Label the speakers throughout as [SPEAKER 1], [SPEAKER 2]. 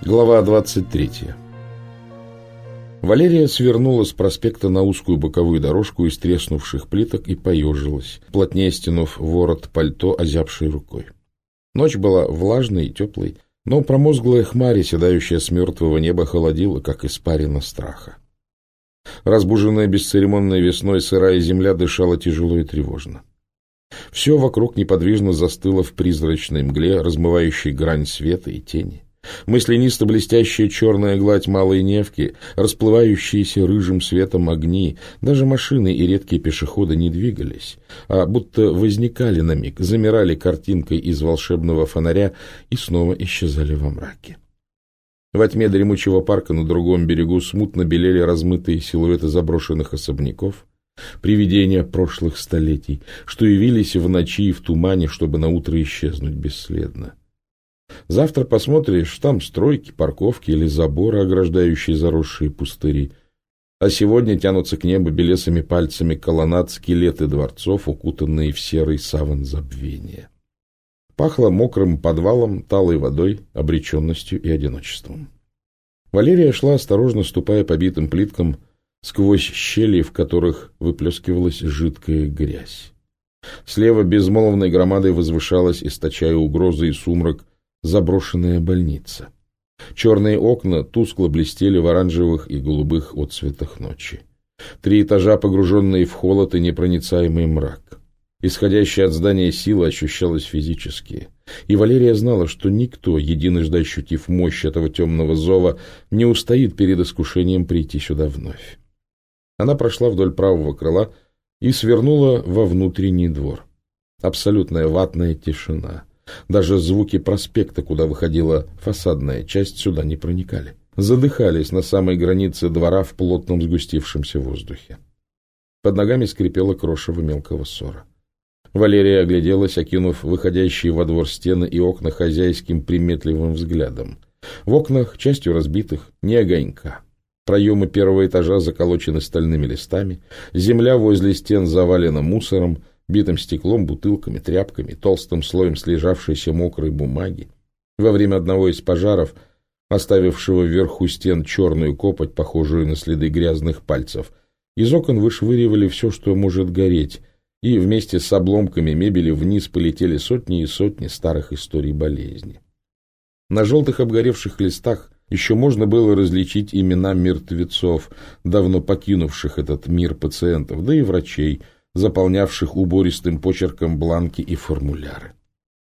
[SPEAKER 1] Глава 23. Валерия свернула с проспекта на узкую боковую дорожку из треснувших плиток и поежилась, плотнее стянув ворот пальто озябшей рукой. Ночь была влажной и теплой, но промозглая хмарь, оседающая с мертвого неба, холодила, как испарина страха. Разбуженная бесцеремонной весной сырая земля дышала тяжело и тревожно. Все вокруг неподвижно застыло в призрачной мгле, размывающей грань света и тени. Мысленисто блестящая черная гладь Малой Невки, расплывающиеся рыжим светом огни, даже машины и редкие пешеходы не двигались, а будто возникали на миг, замирали картинкой из волшебного фонаря и снова исчезали во мраке. Во тьме дремучего парка на другом берегу смутно белели размытые силуэты заброшенных особняков, привидения прошлых столетий, что явились в ночи и в тумане, чтобы наутро исчезнуть бесследно. Завтра посмотришь, там стройки, парковки или заборы, ограждающие заросшие пустыри. А сегодня тянутся к небу белесыми пальцами колоннад скелеты дворцов, укутанные в серый саван забвения. Пахло мокрым подвалом, талой водой, обреченностью и одиночеством. Валерия шла, осторожно ступая по битым плиткам, сквозь щели, в которых выплескивалась жидкая грязь. Слева безмолвной громадой возвышалась, источая угрозы и сумрак, заброшенная больница. Черные окна тускло блестели в оранжевых и голубых отцветах ночи. 3 этажа, погруженные в холод и непроницаемый мрак. Исходящая от здания сила ощущалась физически. И Валерия знала, что никто, единожды ощутив мощь этого темного зова, не устоит перед искушением прийти сюда вновь. Она прошла вдоль правого крыла и свернула во внутренний двор. Абсолютная ватная тишина. Даже звуки проспекта, куда выходила фасадная часть, сюда не проникали. Задыхались на самой границе двора в плотном сгустившемся воздухе. Под ногами скрипело крошево мелкого ссора. Валерия огляделась, окинув выходящие во двор стены и окна хозяйским приметливым взглядом. В окнах, частью разбитых, ни огонька. Проемы первого этажа заколочены стальными листами, земля возле стен завалена мусором, битым стеклом, бутылками, тряпками, толстым слоем слежавшейся мокрой бумаги. Во время одного из пожаров, оставившего вверху стен черную копоть, похожую на следы грязных пальцев, из окон вышвыривали все, что может гореть, и вместе с обломками мебели вниз полетели сотни и сотни старых историй болезни. На желтых обгоревших листах еще можно было различить имена мертвецов, давно покинувших этот мир пациентов, да и врачей, заполнявших убористым почерком бланки и формуляры.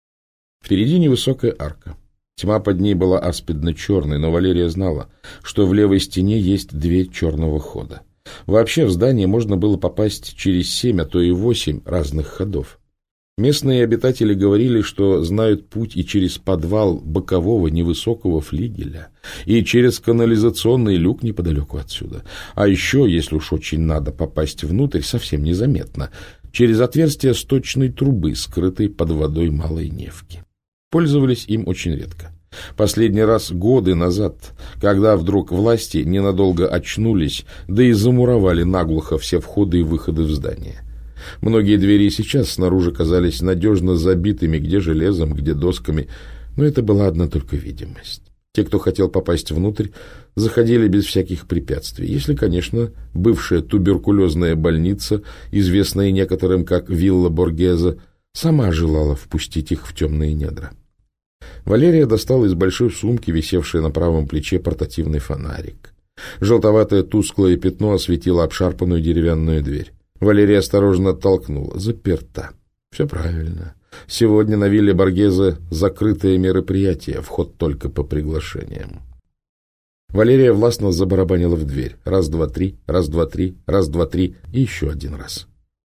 [SPEAKER 1] Впереди невысокая арка. Тьма под ней была аспидно-черной, но Валерия знала, что в левой стене есть 2 черного хода. Вообще в здание можно было попасть через 7, а то и 8 разных ходов. Местные обитатели говорили, что знают путь и через подвал бокового невысокого флигеля, и через канализационный люк неподалеку отсюда. А еще, если уж очень надо попасть внутрь, совсем незаметно, через отверстие сточной трубы, скрытой под водой Малой Невки. Пользовались им очень редко. Последний раз годы назад, когда вдруг власти ненадолго очнулись, да и замуровали наглухо все входы и выходы в здание. Многие двери сейчас снаружи казались надежно забитыми, где железом, где досками, но это была одна только видимость. Те, кто хотел попасть внутрь, заходили без всяких препятствий, если, конечно, бывшая туберкулезная больница, известная некоторым как вилла Боргезе, сама желала впустить их в темные недра. Валерия достала из большой сумки, висевшей на правом плече, портативный фонарик. Желтоватое тусклое пятно осветило обшарпанную деревянную дверь. Валерия осторожно оттолкнула. Заперта. Все правильно. Сегодня на вилле Боргезе закрытое мероприятие, вход только по приглашениям. Валерия властно забарабанила в дверь. 1, 2, 3, 1, 2, 3, 1, 2, 3 и еще 1 раз.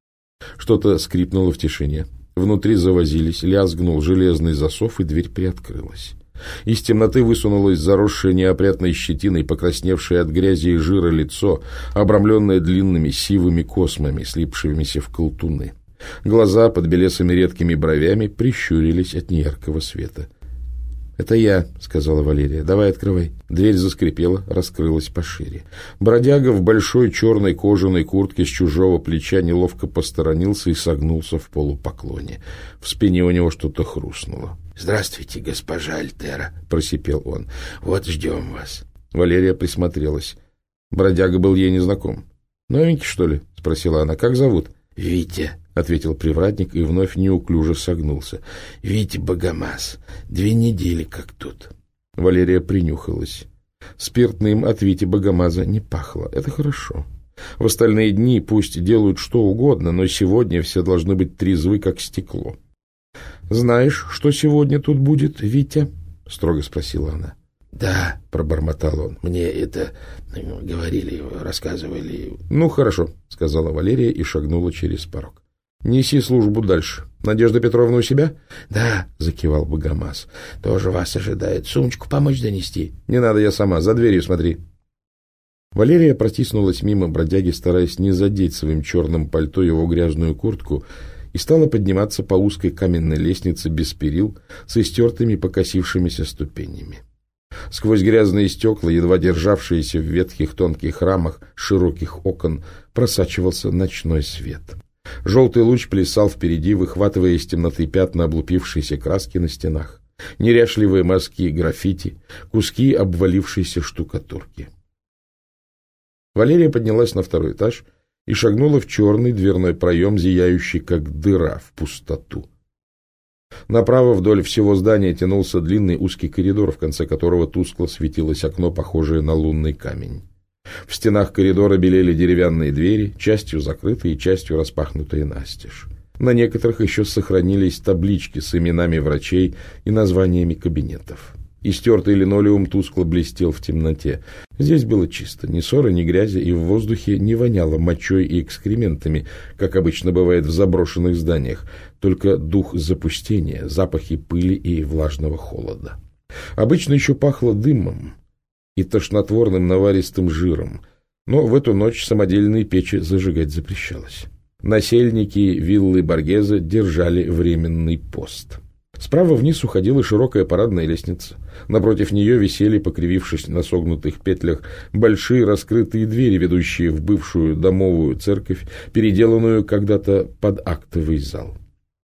[SPEAKER 1] Что-то скрипнуло в тишине. Внутри завозились, лязгнул железный засов, и дверь приоткрылась. Из темноты высунулось заросшее неопрятной щетиной, покрасневшее от грязи и жира лицо, обрамленное длинными сивыми космами, слипшимися в колтуны. Глаза под белесыми редкими бровями прищурились от неяркого света. «Это я», — сказала Валерия. «Давай открывай». Дверь заскрипела, раскрылась пошире. Бродяга в большой черной кожаной куртке с чужого плеча неловко посторонился и согнулся в полупоклоне. В спине у него что-то хрустнуло.
[SPEAKER 2] «Здравствуйте, госпожа Альтера», — просипел он. «Вот ждем вас».
[SPEAKER 1] Валерия присмотрелась. Бродяга был ей незнаком. «Новенький, что ли?» — спросила она. «Как зовут?»
[SPEAKER 2] «Витя», —
[SPEAKER 1] ответил привратник и вновь неуклюже согнулся.
[SPEAKER 2] «Витя Богомаз. 2 недели как тут».
[SPEAKER 1] Валерия принюхалась. Спиртным от Вити Богомаза не пахло. Это хорошо. В остальные дни пусть делают что угодно, но сегодня все должны быть трезвы, как стекло. «Знаешь, что сегодня тут будет, Витя?» — строго спросила она.
[SPEAKER 2] «Да», — пробормотал он, — «мне это говорили, рассказывали».
[SPEAKER 1] «Ну, хорошо», — сказала Валерия и шагнула через порог. «Неси службу дальше. Надежда Петровна у себя?»
[SPEAKER 2] «Да», — закивал Богомаз, — «тоже вас ожидает. Сумочку помочь донести?»
[SPEAKER 1] «Не надо, я сама. За дверью смотри». Валерия протиснулась мимо бродяги, стараясь не задеть своим черным пальто его грязную куртку, и стала подниматься по узкой каменной лестнице без перил с истертыми покосившимися ступенями. Сквозь грязные стекла, едва державшиеся в ветхих тонких рамах широких окон, просачивался ночной свет. Желтый луч плясал впереди, выхватывая из темноты пятна облупившейся краски на стенах, неряшливые мазки граффити, куски обвалившейся штукатурки. Валерия поднялась на 2-й этаж и шагнула в черный дверной проем, зияющий как дыра в пустоту. Направо вдоль всего здания тянулся длинный узкий коридор, в конце которого тускло светилось окно, похожее на лунный камень. В стенах коридора белели деревянные двери, частью закрытые, частью распахнутые настежь. На некоторых еще сохранились таблички с именами врачей и названиями кабинетов. Истертый линолеум тускло блестел в темноте. Здесь было чисто, ни ссоры, ни грязи, и в воздухе не воняло мочой и экскрементами, как обычно бывает в заброшенных зданиях, только дух запустения, запахи пыли и влажного холода. Обычно еще пахло дымом и тошнотворным наваристым жиром, но в эту ночь самодельные печи зажигать запрещалось. Насельники виллы Боргезе держали временный пост. Справа вниз уходила широкая парадная лестница. Напротив нее висели, покривившись на согнутых петлях, большие раскрытые двери, ведущие в бывшую домовую церковь, переделанную когда-то под актовый зал.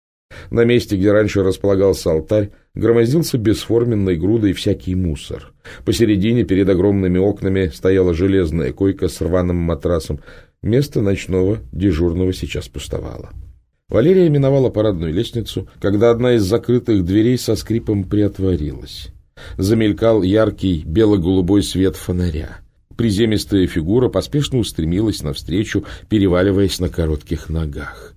[SPEAKER 1] На месте, где раньше располагался алтарь, громоздился бесформенной грудой всякий мусор. Посередине, перед огромными окнами, стояла железная койка с рваным матрасом. Место ночного дежурного сейчас пустовало. Валерия миновала парадную лестницу, когда одна из закрытых дверей со скрипом приотворилась. Замелькал яркий бело-голубой свет фонаря. Приземистая фигура поспешно устремилась навстречу, переваливаясь на коротких ногах.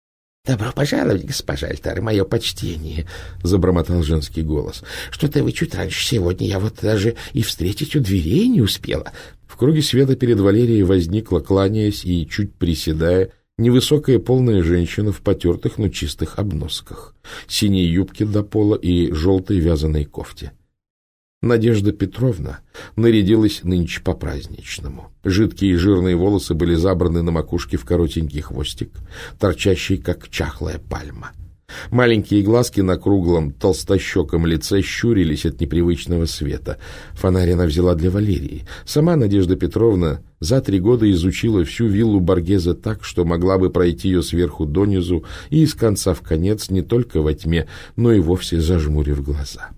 [SPEAKER 2] — Добро пожаловать, госпожа Альтера, мое почтение, — забормотал женский голос. — Что-то вы чуть раньше сегодня, я вот даже и встретить у дверей не успела.
[SPEAKER 1] В круге света перед Валерией возникла, кланяясь и чуть приседая, невысокая полная женщина в потертых, но чистых обносках, синей юбке до пола и желтой вязаной кофте. Надежда Петровна нарядилась нынче по-праздничному. Жидкие и жирные волосы были забраны на макушке в коротенький хвостик, торчащий, как чахлая пальма. Маленькие глазки на круглом толстощеком лице щурились от непривычного света. Фонарь она взяла для Валерии. Сама Надежда Петровна за 3 года изучила всю виллу Боргезе так, что могла бы пройти ее сверху донизу и из конца в конец не только во тьме, но и вовсе зажмурив глаза.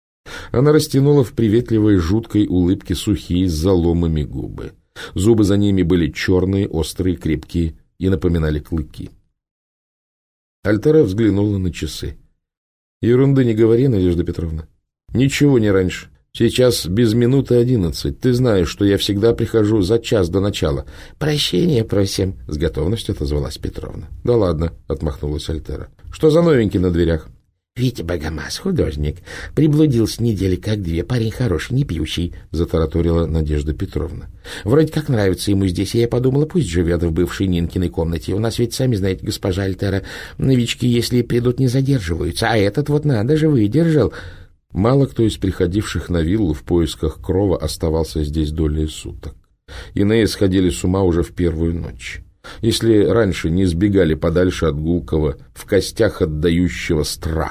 [SPEAKER 1] Она растянула в приветливой жуткой улыбке сухие с заломами губы. Зубы за ними были черные, острые, крепкие и напоминали клыки. Альтера взглянула на часы. — Ерунды не говори, Надежда Петровна. — Ничего не раньше. Сейчас без минуты 11. Ты знаешь, что я всегда прихожу за час до начала. — Прощения просим, — с готовностью отозвалась Петровна. — Да ладно, — отмахнулась Альтера. — Что за новенький на дверях?
[SPEAKER 2] — Витя Богомаз, художник. Приблудился недели как 2. Парень хороший, не пьющий, — затараторила Надежда Петровна. — Вроде как нравится ему здесь, и я подумала, пусть живет в бывшей Нинкиной комнате. У нас ведь, сами знаете, госпожа Альтера, новички, если придут, не задерживаются. А этот вот надо же выдержал.
[SPEAKER 1] Мало кто из приходивших на виллу в поисках крова оставался здесь долей суток. Иные сходили с ума уже в первую ночь. Если раньше не сбегали подальше от гулкого, в костях отдающего страха,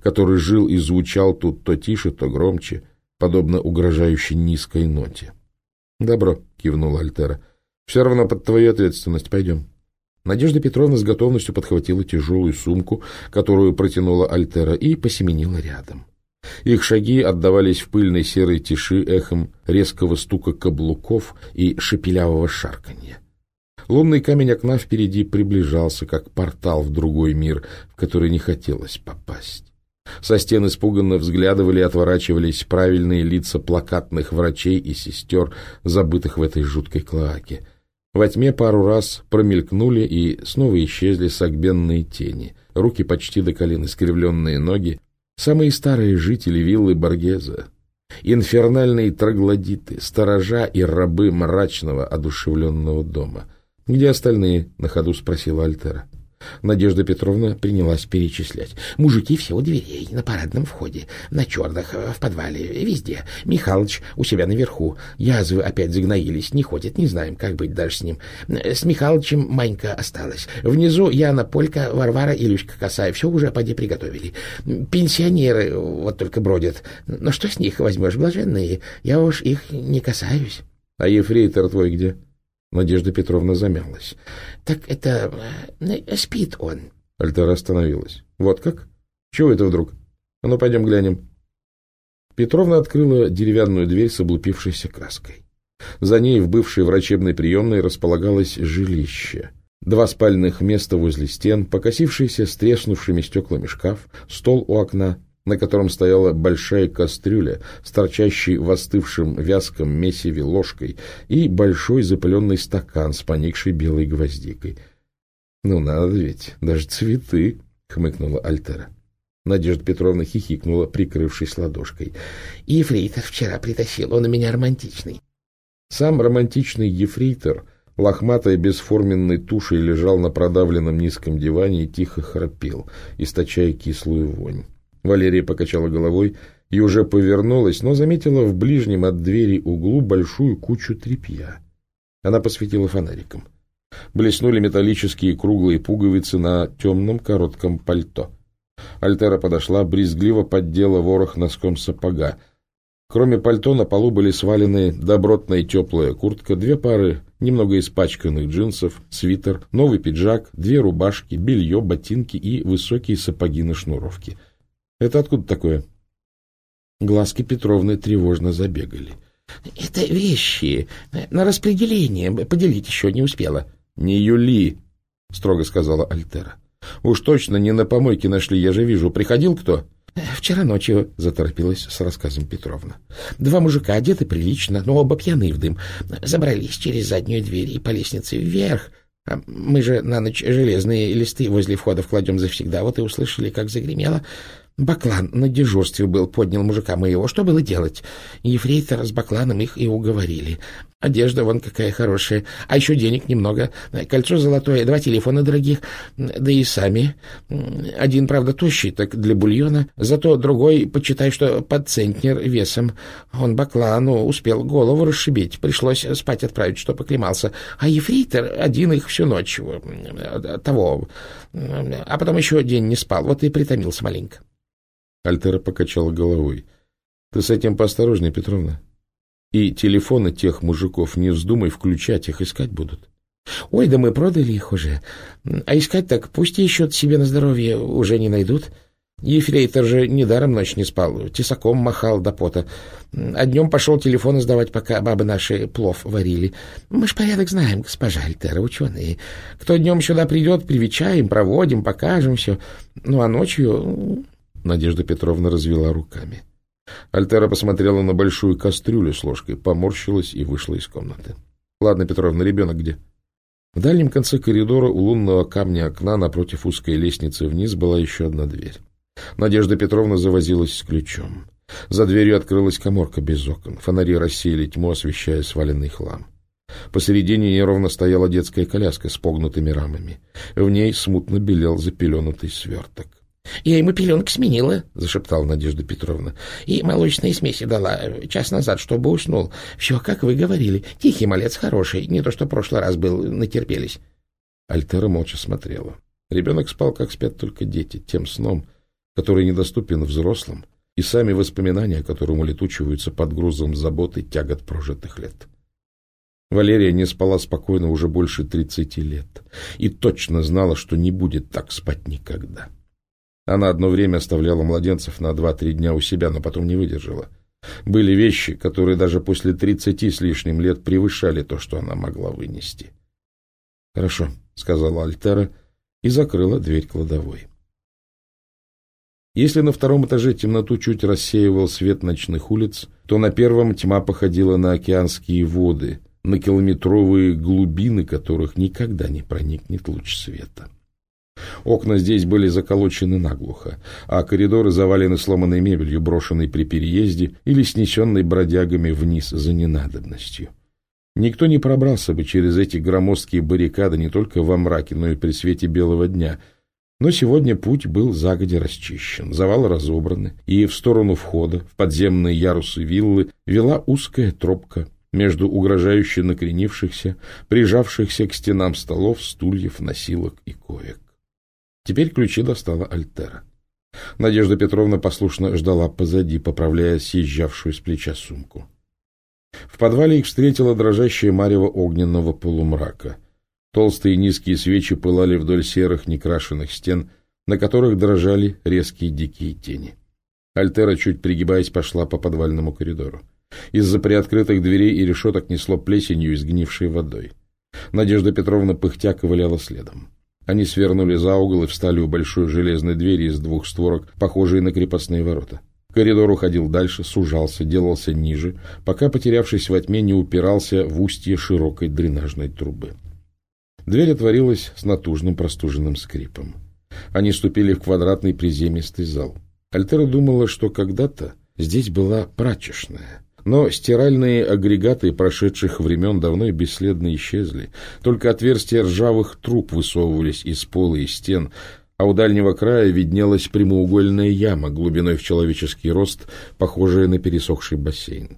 [SPEAKER 1] который жил и звучал тут то тише, то громче, подобно угрожающей низкой ноте. — Добро, — кивнула Альтера. — Все равно под твою ответственность. Пойдем. Надежда Петровна с готовностью подхватила тяжелую сумку, которую протянула Альтера, и посеменила рядом. Их шаги отдавались в пыльной серой тиши эхом резкого стука каблуков и шепелявого шарканья. Лунный камень окна впереди приближался, как портал в другой мир, в который не хотелось попасть. Со стен испуганно взглядывали и отворачивались правильные лица плакатных врачей и сестер, забытых в этой жуткой клоаке. Во тьме пару раз промелькнули и снова исчезли согбенные тени, руки почти до колен, искривленные ноги, самые старые жители виллы Боргезе, инфернальные троглодиты, сторожа и рабы мрачного одушевленного дома. — Где остальные? — на ходу спросила Альтера. Надежда Петровна принялась перечислять.
[SPEAKER 2] Мужики все у дверей, на парадном входе, на черных, в подвале, везде. Михалыч у себя наверху. Язвы опять загноились, не ходит, не знаем, как быть даже с ним. С Михалычем Манька осталась. Внизу Яна Полька, Варвара и Люська Косая. Все уже поди приготовили. Пенсионеры вот только бродят. Но что с них возьмешь, блаженные? Я уж их не касаюсь.
[SPEAKER 1] — А ефрейтор твой где? Надежда Петровна замялась.
[SPEAKER 2] — Так это... спит он.
[SPEAKER 1] Альтера остановилась. — Вот как? Чего это вдруг? А ну, пойдем глянем. Петровна открыла деревянную дверь с облупившейся краской. За ней в бывшей врачебной приемной располагалось жилище. 2 спальных места возле стен, покосившийся с треснувшими стеклами шкаф, стол у окна, на котором стояла большая кастрюля с торчащей в остывшем вязком месиве ложкой, и большой запыленный стакан с поникшей белой гвоздикой. — Ну, надо ведь, даже цветы, — хмыкнула Альтера. Надежда Петровна хихикнула, прикрывшись ладошкой.
[SPEAKER 2] — Ефрейтор вчера притащил, он у меня романтичный.
[SPEAKER 1] Сам романтичный ефрейтор, лохматой бесформенной тушей, лежал на продавленном низком диване и тихо храпел, источая кислую вонь. Валерия покачала головой и уже повернулась, но заметила в ближнем от двери углу большую кучу тряпья. Она посветила фонариком. Блеснули металлические круглые пуговицы на темном коротком пальто. Альтера подошла, брезгливо поддела ворох носком сапога. Кроме пальто на полу были свалены добротная теплая куртка, 2 пары немного испачканных джинсов, свитер, новый пиджак, 2 рубашки, белье, ботинки и высокие сапоги на шнуровке. Это откуда такое? Глазки Петровны тревожно забегали.
[SPEAKER 2] — Это вещи. На распределение. Поделить еще не успела.
[SPEAKER 1] — Не юли, — строго сказала Альтера. — Уж точно не на помойке нашли, я же вижу. Приходил кто?
[SPEAKER 2] — Вчера ночью, — заторопилась с рассказом Петровна. 2 мужика одеты прилично, но оба пьяные в дым. Забрались через заднюю дверь и по лестнице вверх. Мы же на ночь железные листы возле входа кладем завсегда. Вот и услышали, как загремело. Баклан на дежурстве был, поднял мужика моего. Что было делать? Ефрейтор с Бакланом их и уговорили. Одежда вон какая хорошая, а еще денег немного. Кольцо золотое, 2 телефона дорогих, да и сами. Один, правда, тощий, так для бульона, зато другой, почитай, что под центнер весом. Он Баклану успел голову расшибить, пришлось спать отправить, чтоб оклемался. А ефрейтор один их всю ночь того, а потом еще день не спал, вот и притомился маленько.
[SPEAKER 1] Альтера покачала головой. — Ты с этим поосторожней, Петровна. И телефоны тех мужиков не вздумай включать, их искать будут.
[SPEAKER 2] — Ой, да мы продали их уже. А искать так пусть ищут себе на здоровье, уже не найдут. Ефрейтор же недаром ночь не спал, тесаком махал до пота. А днем пошел телефоны сдавать, пока бабы наши плов варили. Мы ж порядок знаем, госпожа Альтера, ученые. Кто днем сюда придет, привечаем, проводим, покажем все. Ну, а ночью...
[SPEAKER 1] Надежда Петровна развела руками. Альтера посмотрела на большую кастрюлю с ложкой, поморщилась и вышла из комнаты. — Ладно, Петровна, ребенок где? В дальнем конце коридора у лунного камня окна напротив узкой лестницы вниз была еще одна дверь. Надежда Петровна завозилась с ключом. За дверью открылась каморка без окон. Фонари рассеяли тьму, освещая сваленный хлам. Посередине неровно стояла детская коляска с погнутыми рамами. В ней смутно белел запеленутый сверток.
[SPEAKER 2] — Я ему пеленок сменила, — зашептала Надежда Петровна. — И молочные смеси дала час назад, чтобы уснул. Все, как вы говорили. Тихий малец, хороший. Не то, что в прошлый раз был, натерпелись.
[SPEAKER 1] Альтера молча смотрела. Ребенок спал, как спят только дети, тем сном, который недоступен взрослым, и сами воспоминания о котором улетучиваются под грузом забот и тягот прожитых лет. Валерия не спала спокойно уже больше 30 лет и точно знала, что не будет так спать никогда. Она одно время оставляла младенцев на 2-3 дня у себя, но потом не выдержала. Были вещи, которые даже после 30 с лишним лет превышали то, что она могла вынести. «Хорошо», — сказала Альтера и закрыла дверь кладовой. Если на втором этаже темноту чуть рассеивал свет ночных улиц, то на первом тьма походила на океанские воды, на километровые глубины которых никогда не проникнет луч света. Окна здесь были заколочены наглухо, а коридоры завалены сломанной мебелью, брошенной при переезде или снесенной бродягами вниз за ненадобностью. Никто не пробрался бы через эти громоздкие баррикады не только во мраке, но и при свете белого дня. Но сегодня путь был загодя расчищен, завалы разобраны, и в сторону входа, в подземные ярусы виллы, вела узкая тропка между угрожающе накренившихся, прижавшихся к стенам столов, стульев, носилок и коек. Теперь ключи достала Альтера. Надежда Петровна послушно ждала позади, поправляя съезжавшую с плеча сумку. В подвале их встретила дрожащее марево огненного полумрака. Толстые низкие свечи пылали вдоль серых некрашенных стен, на которых дрожали резкие дикие тени. Альтера, чуть пригибаясь, пошла по подвальному коридору. Из-за приоткрытых дверей и решеток несло плесенью и сгнившей водой. Надежда Петровна пыхтя ковыляла следом. Они свернули за угол и встали у большой железной двери из 2 створок, похожей на крепостные ворота. Коридор уходил дальше, сужался, делался ниже, пока, потерявшись во тьме, не упирался в устье широкой дренажной трубы. Дверь отворилась с натужным простуженным скрипом. Они ступили в квадратный приземистый зал. Альтера думала, что когда-то здесь была прачечная. Но стиральные агрегаты прошедших времен давно и бесследно исчезли. Только отверстия ржавых труб высовывались из пола и стен, а у дальнего края виднелась прямоугольная яма глубиной в человеческий рост, похожая на пересохший бассейн.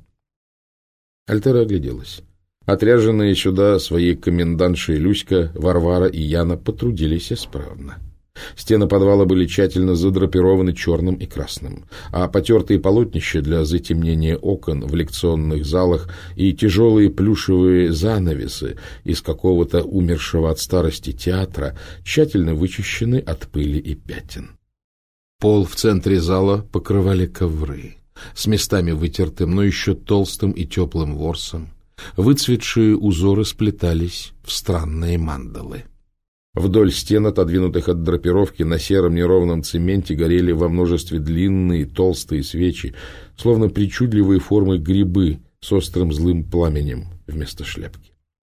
[SPEAKER 1] Альтера огляделась. Отряженные сюда своей комендантшей Люська, Варвара и Яна потрудились исправно. Стены подвала были тщательно задрапированы черным и красным, а потертые полотнища для затемнения окон в лекционных залах и тяжелые плюшевые занавесы из какого-то умершего от старости театра тщательно вычищены от пыли и пятен. Пол в центре зала покрывали ковры с местами вытертым, но еще толстым и теплым ворсом. Выцветшие узоры сплетались в странные мандалы. Вдоль стен, отодвинутых от драпировки, на сером неровном цементе горели во множестве длинные толстые свечи, словно причудливые формы грибы с острым злым пламенем вместо шляпки.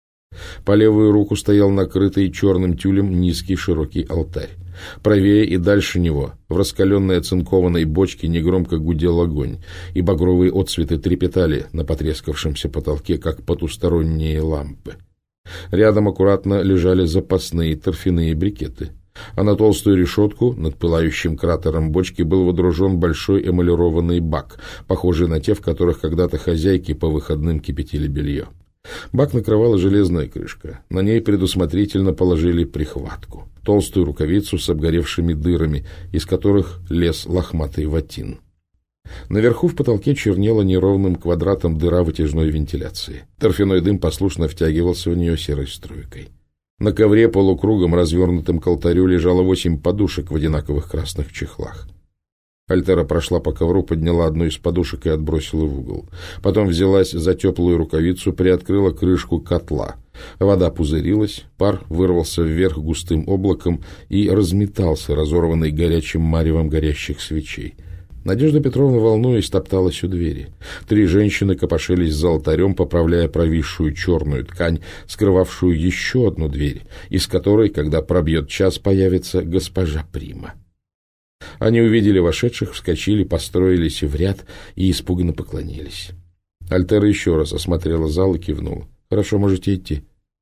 [SPEAKER 1] По левую руку стоял накрытый черным тюлем низкий широкий алтарь. Правее и дальше него в раскаленной оцинкованной бочке негромко гудел огонь, и багровые отсветы трепетали на потрескавшемся потолке, как потусторонние лампы. Рядом аккуратно лежали запасные торфяные брикеты, а на толстую решетку над пылающим кратером бочки был водружен большой эмалированный бак, похожий на те, в которых когда-то хозяйки по выходным кипятили белье. Бак накрывала железная крышка, на ней предусмотрительно положили прихватку, толстую рукавицу с обгоревшими дырами, из которых лез лохматый ватин. Наверху в потолке чернела неровным квадратом дыра вытяжной вентиляции. Торфяной дым послушно втягивался в нее серой струйкой. На ковре полукругом, развернутым к алтарю, лежало 8 подушек в одинаковых красных чехлах. Альтера прошла по ковру, подняла одну из подушек и отбросила в угол. Потом взялась за теплую рукавицу, приоткрыла крышку котла. Вода пузырилась, пар вырвался вверх густым облаком и разметался, разорванный горячим маревом горящих свечей. Надежда Петровна, волнуясь, топталась у двери. 3 женщины копошились за алтарем, поправляя провисшую черную ткань, скрывавшую еще одну дверь, из которой, когда пробьет час, появится госпожа Прима. Они увидели вошедших, вскочили, построились в ряд и испуганно поклонились. Альтера еще раз осмотрела зал и кивнула. «Хорошо, можете идти».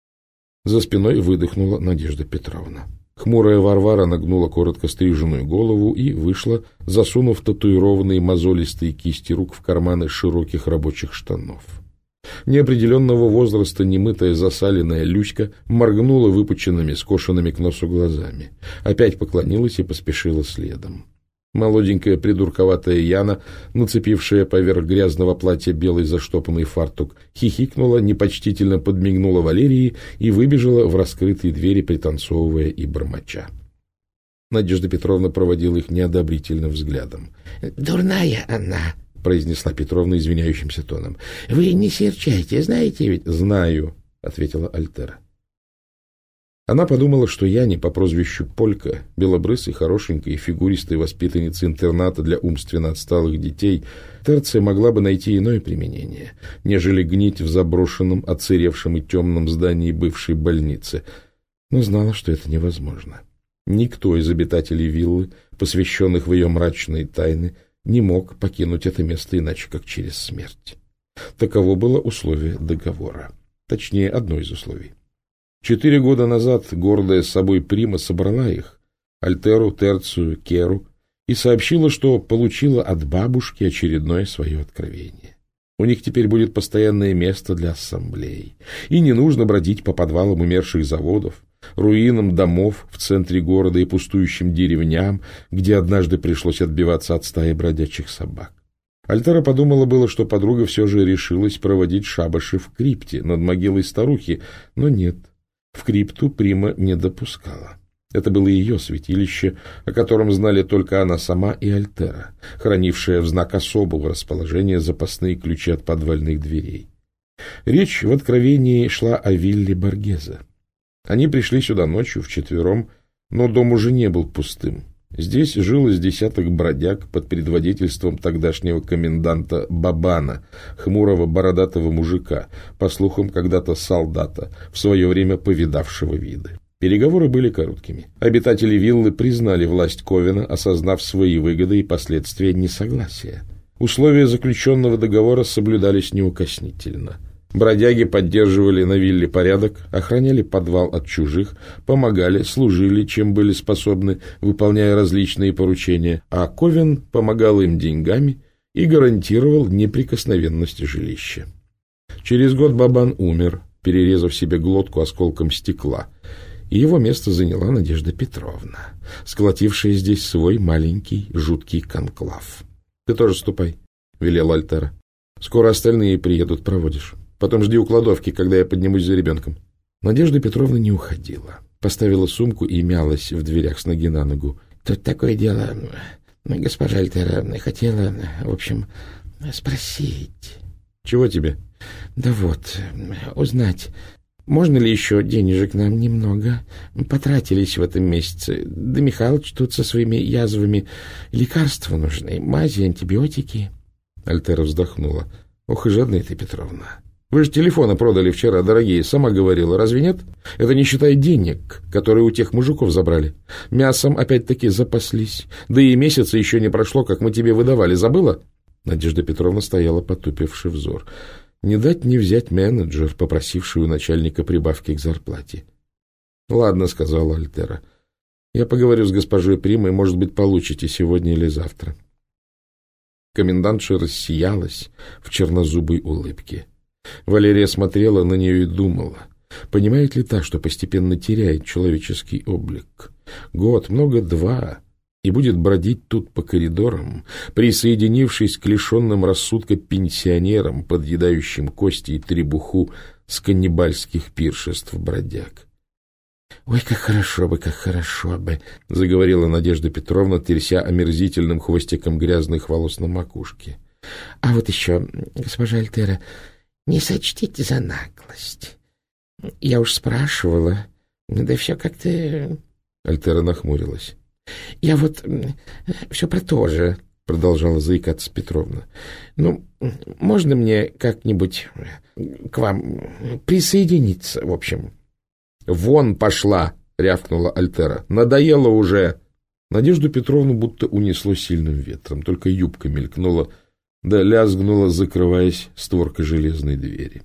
[SPEAKER 1] За спиной выдохнула Надежда Петровна. Хмурая Варвара нагнула коротко стриженную голову и вышла, засунув татуированные мозолистые кисти рук в карманы широких рабочих штанов. Неопределенного возраста немытая засаленная Люська моргнула выпученными, скошенными к носу глазами. Опять поклонилась и поспешила следом. Молоденькая придурковатая Яна, нацепившая поверх грязного платья белый заштопанный фартук, хихикнула, непочтительно подмигнула Валерии и выбежала в раскрытые двери, пританцовывая и бормоча. Надежда Петровна проводила их неодобрительным взглядом. — Дурная она, — произнесла Петровна извиняющимся тоном. — Вы не серчайте, знаете ведь? — Знаю, — ответила Альтера. Она подумала, что Яне по прозвищу Полька, белобрысой, хорошенькой и фигуристой воспитаннице интерната для умственно отсталых детей, Терция могла бы найти иное применение, нежели гнить в заброшенном, оцеревшем и темном здании бывшей больницы, но знала, что это невозможно. Никто из обитателей виллы, посвященных в ее мрачные тайны, не мог покинуть это место иначе, как через смерть. Таково было условие договора. Точнее, одно из условий. 4 года назад гордая собой Прима собрала их, Альтеру, Терцию, Керу, и сообщила, что получила от бабушки очередное свое откровение. У них теперь будет постоянное место для ассамблей, и не нужно бродить по подвалам умерших заводов, руинам домов в центре города и пустующим деревням, где однажды пришлось отбиваться от стаи бродячих собак. Альтера подумала было, что подруга все же решилась проводить шабаши в крипте над могилой старухи, но нет. В крипту Прима не допускала. Это было ее святилище, о котором знали только она сама и Альтера, хранившая в знак особого расположения запасные ключи от подвальных дверей. Речь в откровении шла о вилле Боргезе. Они пришли сюда ночью вчетвером, но дом уже не был пустым. Здесь жило с десяток бродяг под предводительством тогдашнего коменданта Бабана, хмурого бородатого мужика, по слухам когда-то солдата, в свое время повидавшего виды. Переговоры были короткими. Обитатели виллы признали власть Ковена, осознав свои выгоды и последствия несогласия. Условия заключенного договора соблюдались неукоснительно. Бродяги поддерживали на вилле порядок, охраняли подвал от чужих, помогали, служили, чем были способны, выполняя различные поручения, а Ковен помогал им деньгами и гарантировал неприкосновенность жилища. Через год Бабан умер, перерезав себе глотку осколком стекла, и его место заняла Надежда Петровна, сколотившая здесь свой маленький жуткий конклав. — Ты тоже ступай, — велел Альтера. — Скоро остальные приедут, проводишь. Потом жди у кладовки, когда я поднимусь за ребенком. Надежда Петровна не уходила. Поставила сумку и мялась в дверях с ноги на ногу. — Тут такое дело. Госпожа Альтера хотела, в общем, спросить. — Чего тебе? — Да вот, узнать, можно ли еще денежек нам немного? Потратились в этом месяце. Да Михалыч тут со своими язвами. Лекарства нужны, мази, антибиотики. Альтера вздохнула. — Ох и жадная ты, Петровна. Вы же телефоны продали вчера, дорогие, сама говорила, разве нет? Это не считая денег, которые у тех мужиков забрали. Мясом опять-таки запаслись. Да и месяца еще не прошло, как мы тебе выдавали. Забыла? Надежда Петровна стояла, потупивши взор. Не дать не взять менеджер, попросивший у начальника прибавки к зарплате. — Ладно, — сказала Альтера. — Я поговорю с госпожой Примой, может быть, получите сегодня или завтра. Комендантша рассиялась в чернозубой улыбке. Валерия смотрела на нее и думала, понимает ли та, что постепенно теряет человеческий облик. Год, много два, и будет бродить тут по коридорам, присоединившись к лишенным рассудка пенсионерам, подъедающим кости и требуху с каннибальских пиршеств бродяг. — Ой, как хорошо бы, — заговорила Надежда Петровна, тряся омерзительным хвостиком грязных волос на макушке. — А вот еще, госпожа Альтера, не сочтите за наглость. Я уж спрашивала, да все как-то... Альтера нахмурилась. — Я вот все про то же, — продолжала заикаться Петровна. — Ну, можно мне как-нибудь к вам присоединиться, в общем? — Вон пошла, — рявкнула Альтера. — Надоело уже. Надежду Петровну будто унесло сильным ветром, только юбка мелькнула, да лязгнула, закрываясь створкой железной двери.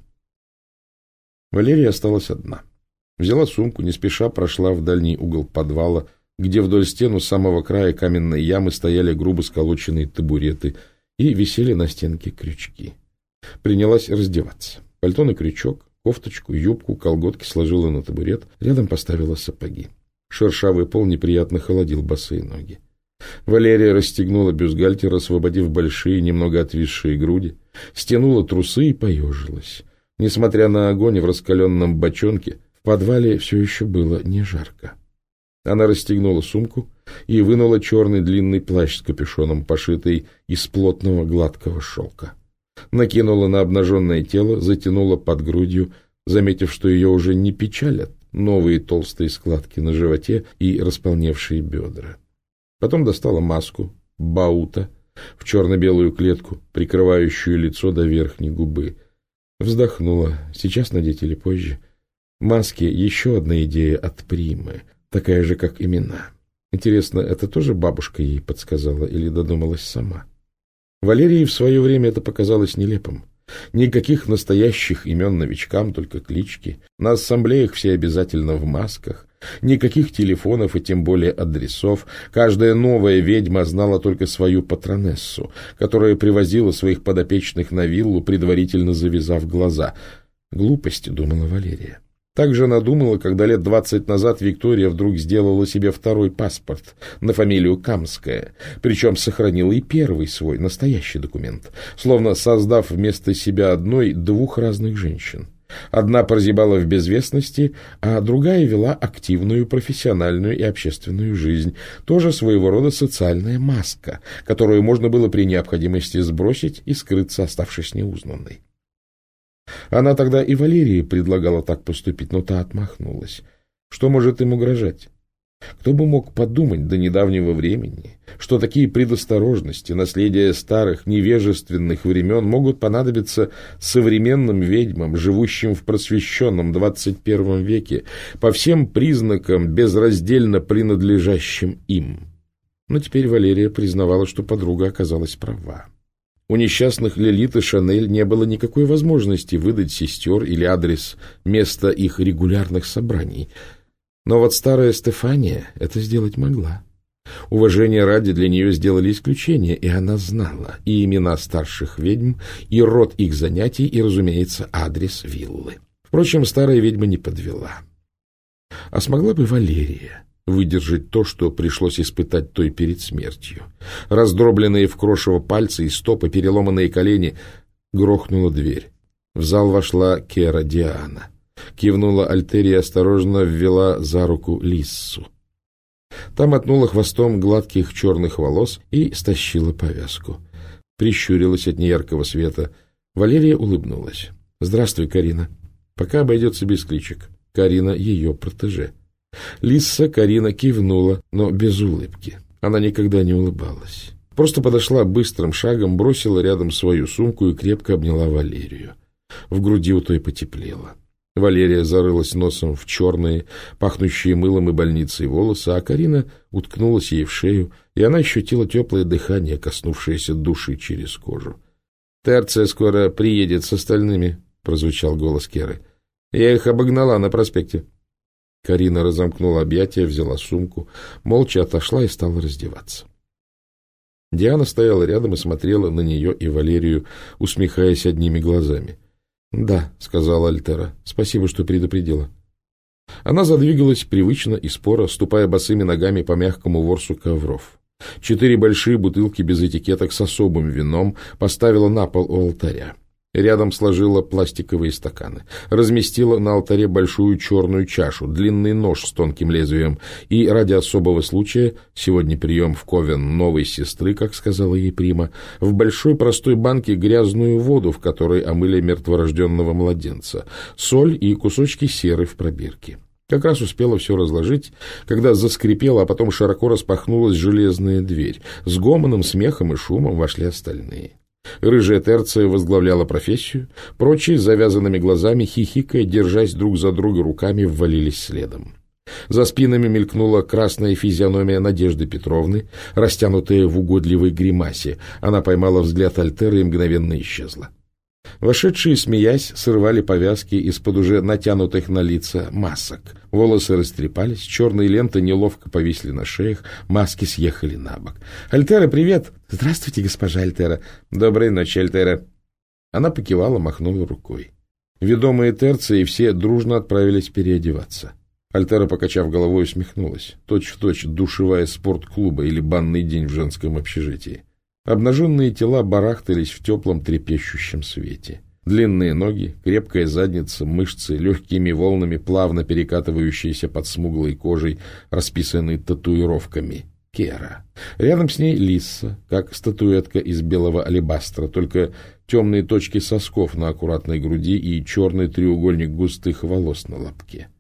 [SPEAKER 1] Валерия осталась одна. Взяла сумку, не спеша прошла в дальний угол подвала, где вдоль стен у самого края каменной ямы стояли грубо сколоченные табуреты и висели на стенке крючки. Принялась раздеваться. Пальто на крючок, кофточку, юбку, колготки сложила на табурет, рядом поставила сапоги. Шершавый пол неприятно холодил босые ноги. Валерия расстегнула бюстгальтер, освободив большие, немного отвисшие груди, стянула трусы и поежилась. Несмотря на огонь в раскаленном бочонке, в подвале все еще было не жарко. Она расстегнула сумку и вынула черный длинный плащ с капюшоном, пошитый из плотного гладкого шелка. Накинула на обнаженное тело, затянула под грудью, заметив, что ее уже не печалят новые толстые складки на животе и располневшие бедра. Потом достала маску Баута в черно-белую клетку, прикрывающую лицо до верхней губы. Вздохнула. Сейчас надеть или позже? Маски — еще одна идея от Примы, такая же, как имена. Интересно, это тоже бабушка ей подсказала или додумалась сама? Валерии в свое время это показалось нелепым. Никаких настоящих имен новичкам, только клички. На ассамблеях все обязательно в масках. Никаких телефонов и тем более адресов. Каждая новая ведьма знала только свою патронессу, которая привозила своих подопечных на виллу, предварительно завязав глаза. Глупость, думала Валерия. Так же она думала, когда лет 20 назад Виктория вдруг сделала себе второй паспорт на фамилию Камская, причем сохранила и первый свой, настоящий документ, словно создав вместо себя одной двух разных женщин. Одна прозябала в безвестности, а другая вела активную профессиональную и общественную жизнь, тоже своего рода социальная маска, которую можно было при необходимости сбросить и скрыться, оставшись неузнанной. Она тогда и Валерии предлагала так поступить, но та отмахнулась. Что может им угрожать? Кто бы мог подумать до недавнего времени, что такие предосторожности, наследие старых невежественных времен, могут понадобиться современным ведьмам, живущим в просвещенном 21 веке, по всем признакам безраздельно принадлежащим им. Но теперь Валерия признавала, что подруга оказалась права. У несчастных Лилит и Шанель не было никакой возможности выдать сестер или адрес места их регулярных собраний. Но вот старая Стефания это сделать могла. Уважение ради для нее сделали исключение, и она знала и имена старших ведьм, и род их занятий, и, разумеется, адрес виллы. Впрочем, старая ведьма не подвела. А смогла бы Валерия выдержать то, что пришлось испытать той перед смертью? Раздробленные в крошево пальцы и стопы, переломанные колени. Грохнула дверь. В зал вошла Кера Диана. Кивнула Альтерия и осторожно ввела за руку Лиссу. Та мотнула хвостом гладких черных волос и стащила повязку. Прищурилась от неяркого света. Валерия улыбнулась. — Здравствуй, Карина. Пока обойдется без кличек. Карина — ее протеже. Лисса Карина кивнула, но без улыбки. Она никогда не улыбалась. Просто подошла быстрым шагом, бросила рядом свою сумку и крепко обняла Валерию. В груди у той потеплело. Валерия зарылась носом в черные, пахнущие мылом и больницей волосы, а Карина уткнулась ей в шею, и она ощутила теплое дыхание, коснувшееся души через кожу. — Терция скоро приедет с остальными, — прозвучал голос Керы. — Я их обогнала на проспекте. Карина разомкнула объятия, взяла сумку, молча отошла и стала раздеваться. Диана стояла рядом и смотрела на нее и Валерию, усмехаясь одними глазами. — Да, — сказала Альтера, — спасибо, что предупредила. Она задвигалась привычно и споро, ступая босыми ногами по мягкому ворсу ковров. 4 большие бутылки без этикеток с особым вином поставила на пол у алтаря. Рядом сложила пластиковые стаканы, разместила на алтаре большую черную чашу, длинный нож с тонким лезвием и, ради особого случая, сегодня прием в ковен новой сестры, как сказала ей Прима, в большой простой банке грязную воду, в которой омыли мертворожденного младенца, соль и кусочки серы в пробирке. Как раз успела все разложить, когда заскрипела, а потом широко распахнулась железная дверь. С гомоном, смехом и шумом вошли остальные. Рыжая Терция возглавляла профессию, прочие с завязанными глазами, хихикая, держась друг за друга руками, ввалились следом. За спинами мелькнула красная физиономия Надежды Петровны, растянутая в угодливой гримасе. Она поймала взгляд Альтеры и мгновенно исчезла. Вошедшие, смеясь, срывали повязки из-под уже натянутых на лица масок. Волосы растрепались, черные ленты неловко повисли на шеях, маски съехали на бок. — Альтера, привет! — Здравствуйте, госпожа Альтера. — Доброй ночи, Альтера. Она покивала, махнула рукой. Ведомые Терции все дружно отправились переодеваться. Альтера, покачав головой, усмехнулась. Точь-в-точь душевая спортклуба или банный день в женском общежитии. Обнаженные тела барахтались в теплом трепещущем свете. Длинные ноги, крепкая задница, мышцы, легкими волнами, плавно перекатывающиеся под смуглой кожей, расписанные татуировками. Кера. Рядом с ней Лисса, как статуэтка из белого алебастра, только темные точки сосков на аккуратной груди и черный треугольник густых волос на лобке.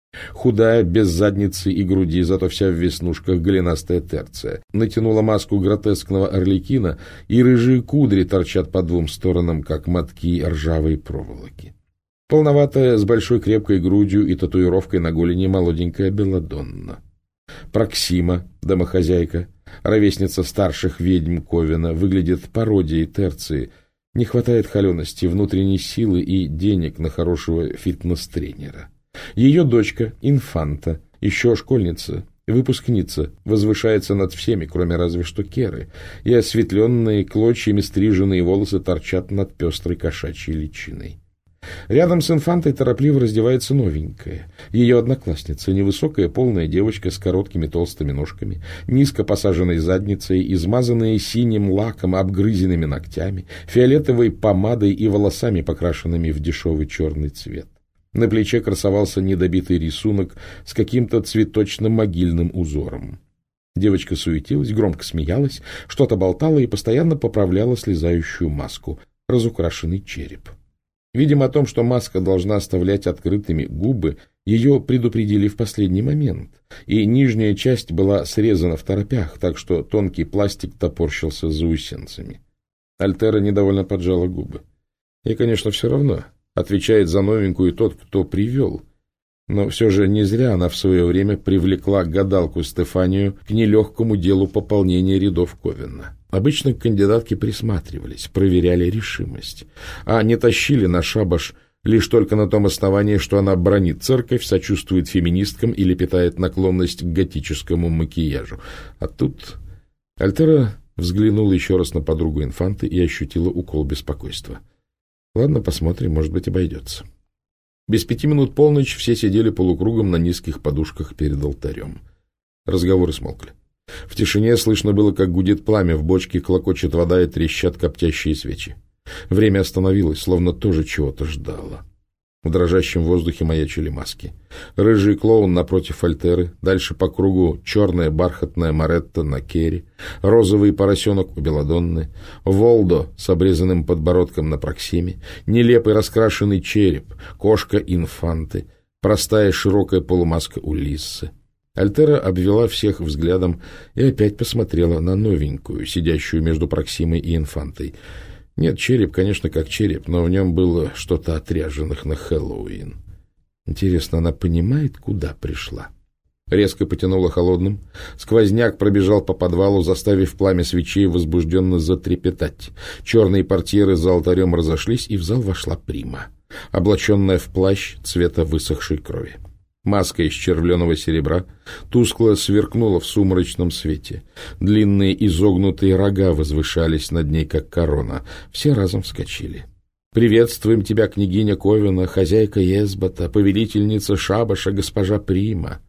[SPEAKER 1] Худая, без задницы и груди, зато вся в веснушках голенастая Терция. Натянула маску гротескного орликина, и рыжие кудри торчат по двум сторонам, как мотки ржавой проволоки. Полноватая, с большой крепкой грудью и татуировкой на голени молоденькая Белладонна. Проксима, домохозяйка, ровесница старших ведьм Ковена, выглядит пародией Терции. Не хватает холености, внутренней силы и денег на хорошего фитнес-тренера. Ее дочка, Инфанта, еще школьница, выпускница, возвышается над всеми, кроме разве что Керы, и осветленные, клочьями стриженные волосы торчат над пестрой кошачьей личиной. Рядом с Инфантой торопливо раздевается новенькая, ее одноклассница, невысокая полная девочка с короткими толстыми ножками, низко посаженной задницей, измазанная синим лаком, обгрызенными ногтями, фиолетовой помадой и волосами, покрашенными в дешевый черный цвет. На плече красовался недобитый рисунок с каким-то цветочно-могильным узором. Девочка суетилась, громко смеялась, что-то болтала и постоянно поправляла слезающую маску, разукрашенный череп. Видимо, о том, что маска должна оставлять открытыми губы, ее предупредили в последний момент, и нижняя часть была срезана второпях, так что тонкий пластик топорщился заусенцами. Альтера недовольно поджала губы. И, конечно, все равно. Отвечает за новенькую тот, кто привел. Но все же не зря она в свое время привлекла гадалку Стефанию к нелегкому делу пополнения рядов Ковена. Обычно кандидатки присматривались, проверяли решимость, а не тащили на шабаш лишь только на том основании, что она бранит церковь, сочувствует феминисткам или питает наклонность к готическому макияжу. А тут Альтера взглянула еще раз на подругу Инфанты и ощутила укол беспокойства. Ладно, посмотрим, может быть, обойдется. Без 5 минут полночь все сидели полукругом на низких подушках перед алтарем. Разговоры смолкли. В тишине слышно было, как гудит пламя в бочке, клокочет вода и трещат коптящие свечи. Время остановилось, словно тоже чего-то ждало. В дрожащем воздухе маячили маски. Рыжий клоун напротив Альтеры, дальше по кругу черная бархатная Моретта на Керри, розовый поросенок у Белладонны, Волдо с обрезанным подбородком на Проксиме, нелепый раскрашенный череп, кошка Инфанты, простая широкая полумаска у Лиссы. Альтера обвела всех взглядом и опять посмотрела на новенькую, сидящую между Проксимой и Инфантой. Нет, череп, конечно, как череп, но в нем было что-то от ряженых на Хэллоуин. Интересно, она понимает, куда пришла? Резко потянула холодным. Сквозняк пробежал по подвалу, заставив пламя свечей возбужденно затрепетать. Черные портьеры за алтарем разошлись, и в зал вошла Прима, облаченная в плащ цвета высохшей крови. Маска из червленого серебра тускло сверкнула в сумрачном свете. Длинные изогнутые рога возвышались над ней, как корона. Все разом вскочили. «Приветствуем тебя, княгиня Ковена, хозяйка Езбота, повелительница шабаша, госпожа Прима».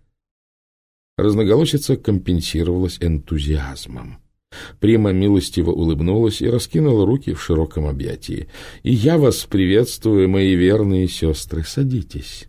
[SPEAKER 1] Разноголосица компенсировалась энтузиазмом. Прима милостиво улыбнулась и раскинула руки в широком объятии. «И я вас приветствую, мои верные сестры, садитесь».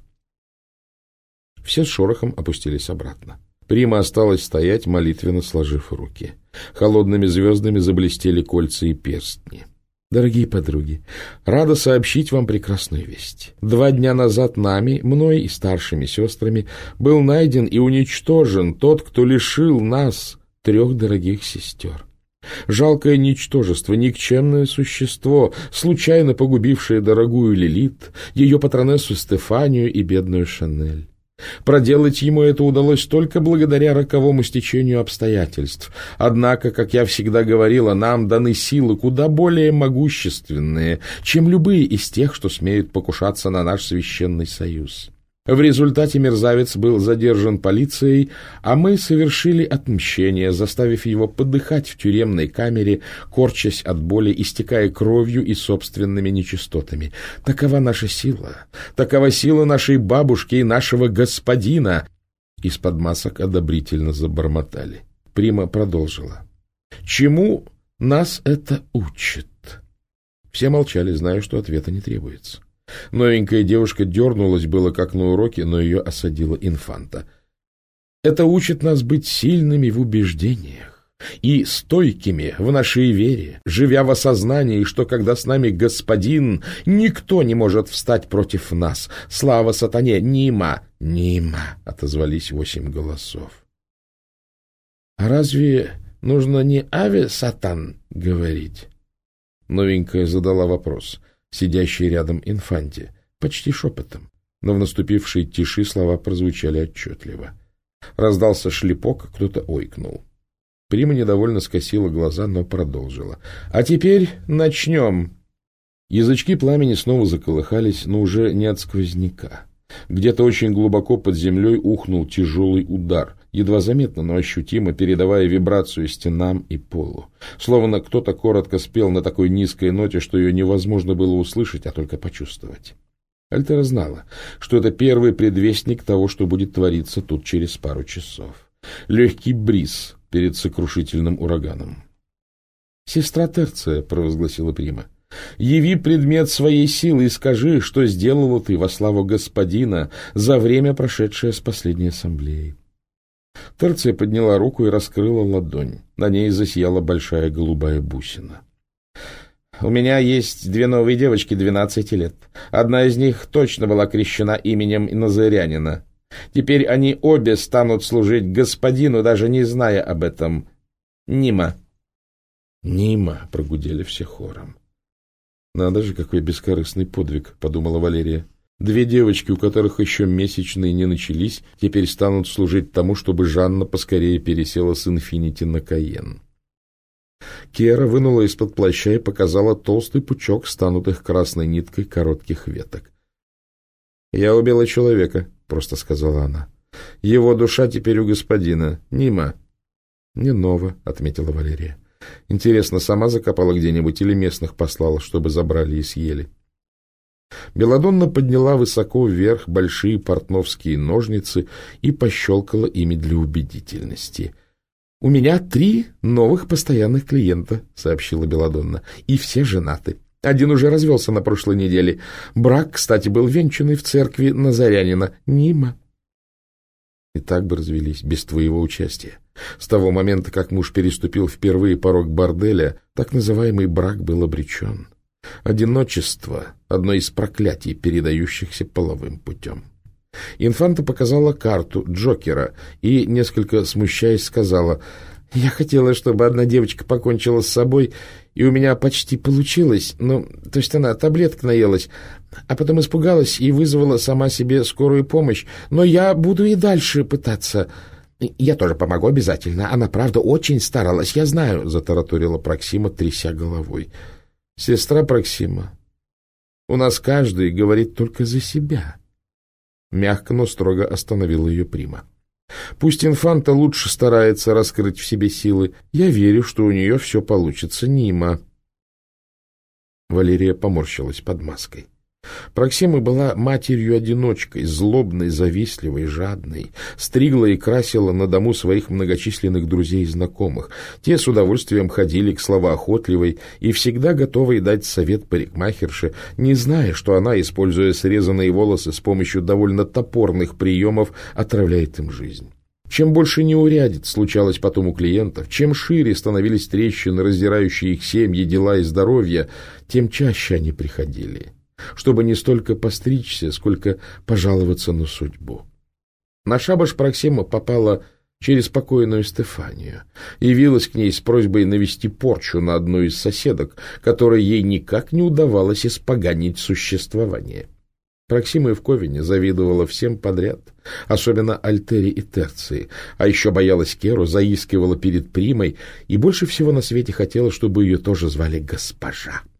[SPEAKER 1] Все с шорохом опустились обратно. Прима осталась стоять, молитвенно сложив руки. Холодными звездами заблестели кольца и перстни. «Дорогие подруги, рада сообщить вам прекрасную весть. 2 дня назад нами, мной и старшими сестрами, был найден и уничтожен тот, кто лишил нас 3 дорогих сестер. Жалкое ничтожество, никчемное существо, случайно погубившее дорогую Лилит, ее патронессу Стефанию и бедную Шанель. Проделать ему это удалось только благодаря роковому стечению обстоятельств. Однако, как я всегда говорила, нам даны силы куда более могущественные, чем любые из тех, что смеют покушаться на наш священный союз. В результате мерзавец был задержан полицией, а мы совершили отмщение, заставив его подыхать в тюремной камере, корчась от боли, истекая кровью и собственными нечистотами. Такова наша сила, такова сила нашей бабушки и нашего господина. Из-под масок одобрительно забормотали. Прима продолжила. Чему нас это учит? Все молчали, зная, что ответа не требуется. Новенькая девушка дернулась было, как на уроке, но ее осадила инфанта. Это учит нас быть сильными в убеждениях и стойкими в нашей вере, живя в осознании, что когда с нами господин, никто не может встать против нас. Слава сатане! Нима! Нима! — отозвались 8 голосов. — А разве нужно не «Аве, сатан» говорить? Новенькая задала вопрос сидящей рядом инфанте, почти шепотом, но в наступившей тиши слова прозвучали отчетливо. Раздался шлепок, кто-то ойкнул. Прима недовольно скосила глаза, но продолжила. — А теперь начнем. Язычки пламени снова заколыхались, но уже не от сквозняка. Где-то очень глубоко под землей ухнул тяжелый удар, едва заметно, но ощутимо передавая вибрацию стенам и полу. Словно кто-то коротко спел на такой низкой ноте, что ее невозможно было услышать, а только почувствовать. Альтера знала, что это первый предвестник того, что будет твориться тут через пару часов. Легкий бриз перед сокрушительным ураганом. — Сестра Терция, — провозгласила Прима, — яви предмет своей силы и скажи, что сделала ты во славу господина за время, прошедшее с последней ассамблеи. Терция подняла руку и раскрыла ладонь. На ней засияла большая голубая бусина. — У меня есть 2 новые девочки 12 лет. Одна из них точно была крещена именем Назарянина. Теперь они обе станут служить господину, даже не зная об этом. Нима. — Нима, — прогудели все хором. — Надо же, какой бескорыстный подвиг, — подумала Валерия. 2 девочки, у которых еще месячные не начались, теперь станут служить тому, чтобы Жанна поскорее пересела с Инфинити на Кайен. Кера вынула из-под плаща и показала толстый пучок, стянутых красной ниткой коротких веток. — Я убила человека, — просто сказала она. — Его душа теперь у господина. Нима. — Не ново, — отметила Валерия. — Интересно, сама закопала где-нибудь или местных послала, чтобы забрали и съели? Беладонна подняла высоко вверх большие портновские ножницы и пощелкала ими для убедительности. — У меня 3 новых постоянных клиента, — сообщила Беладонна, — и все женаты. Один уже развелся на прошлой неделе. Брак, кстати, был венчанный в церкви Назарянина. Нима. И так бы развелись, без твоего участия. С того момента, как муж переступил впервые порог борделя, так называемый брак был обречен. Одиночество — одно из проклятий, передающихся половым путем. Инфанта показала карту Джокера и, несколько смущаясь, сказала: «Я хотела, чтобы одна девочка покончила с собой, и у меня почти получилось. Ну, то есть она таблеток наелась, а потом испугалась и вызвала сама себе скорую помощь. Но я буду и дальше пытаться. Я тоже помогу обязательно. Она, правда, очень старалась, я знаю», — затараторила Проксима, тряся головой. «Сестра Проксима, у нас каждый говорит только за себя». Мягко, но строго остановила ее Прима. «Пусть инфанта лучше старается раскрыть в себе силы. Я верю, что у нее все получится, Нима». Валерия поморщилась под маской. Проксима была матерью-одиночкой, злобной, завистливой, жадной, стригла и красила на дому своих многочисленных друзей и знакомых. Те с удовольствием ходили к словоохотливой и всегда готовой дать совет парикмахерше, не зная, что она, используя срезанные волосы с помощью довольно топорных приемов, отравляет им жизнь. Чем больше неурядиц случалось потом у клиентов, чем шире становились трещины, раздирающие их семьи, дела и здоровье, тем чаще они приходили, чтобы не столько постричься, сколько пожаловаться на судьбу. На шабаш Проксима попала через покойную Стефанию, явилась к ней с просьбой навести порчу на одну из соседок, которой ей никак не удавалось испоганить существование. Проксима и в Ковине завидовала всем подряд, особенно Альтере и Терции, а еще боялась Керу, заискивала перед Примой и больше всего на свете хотела, чтобы ее тоже звали госпожа.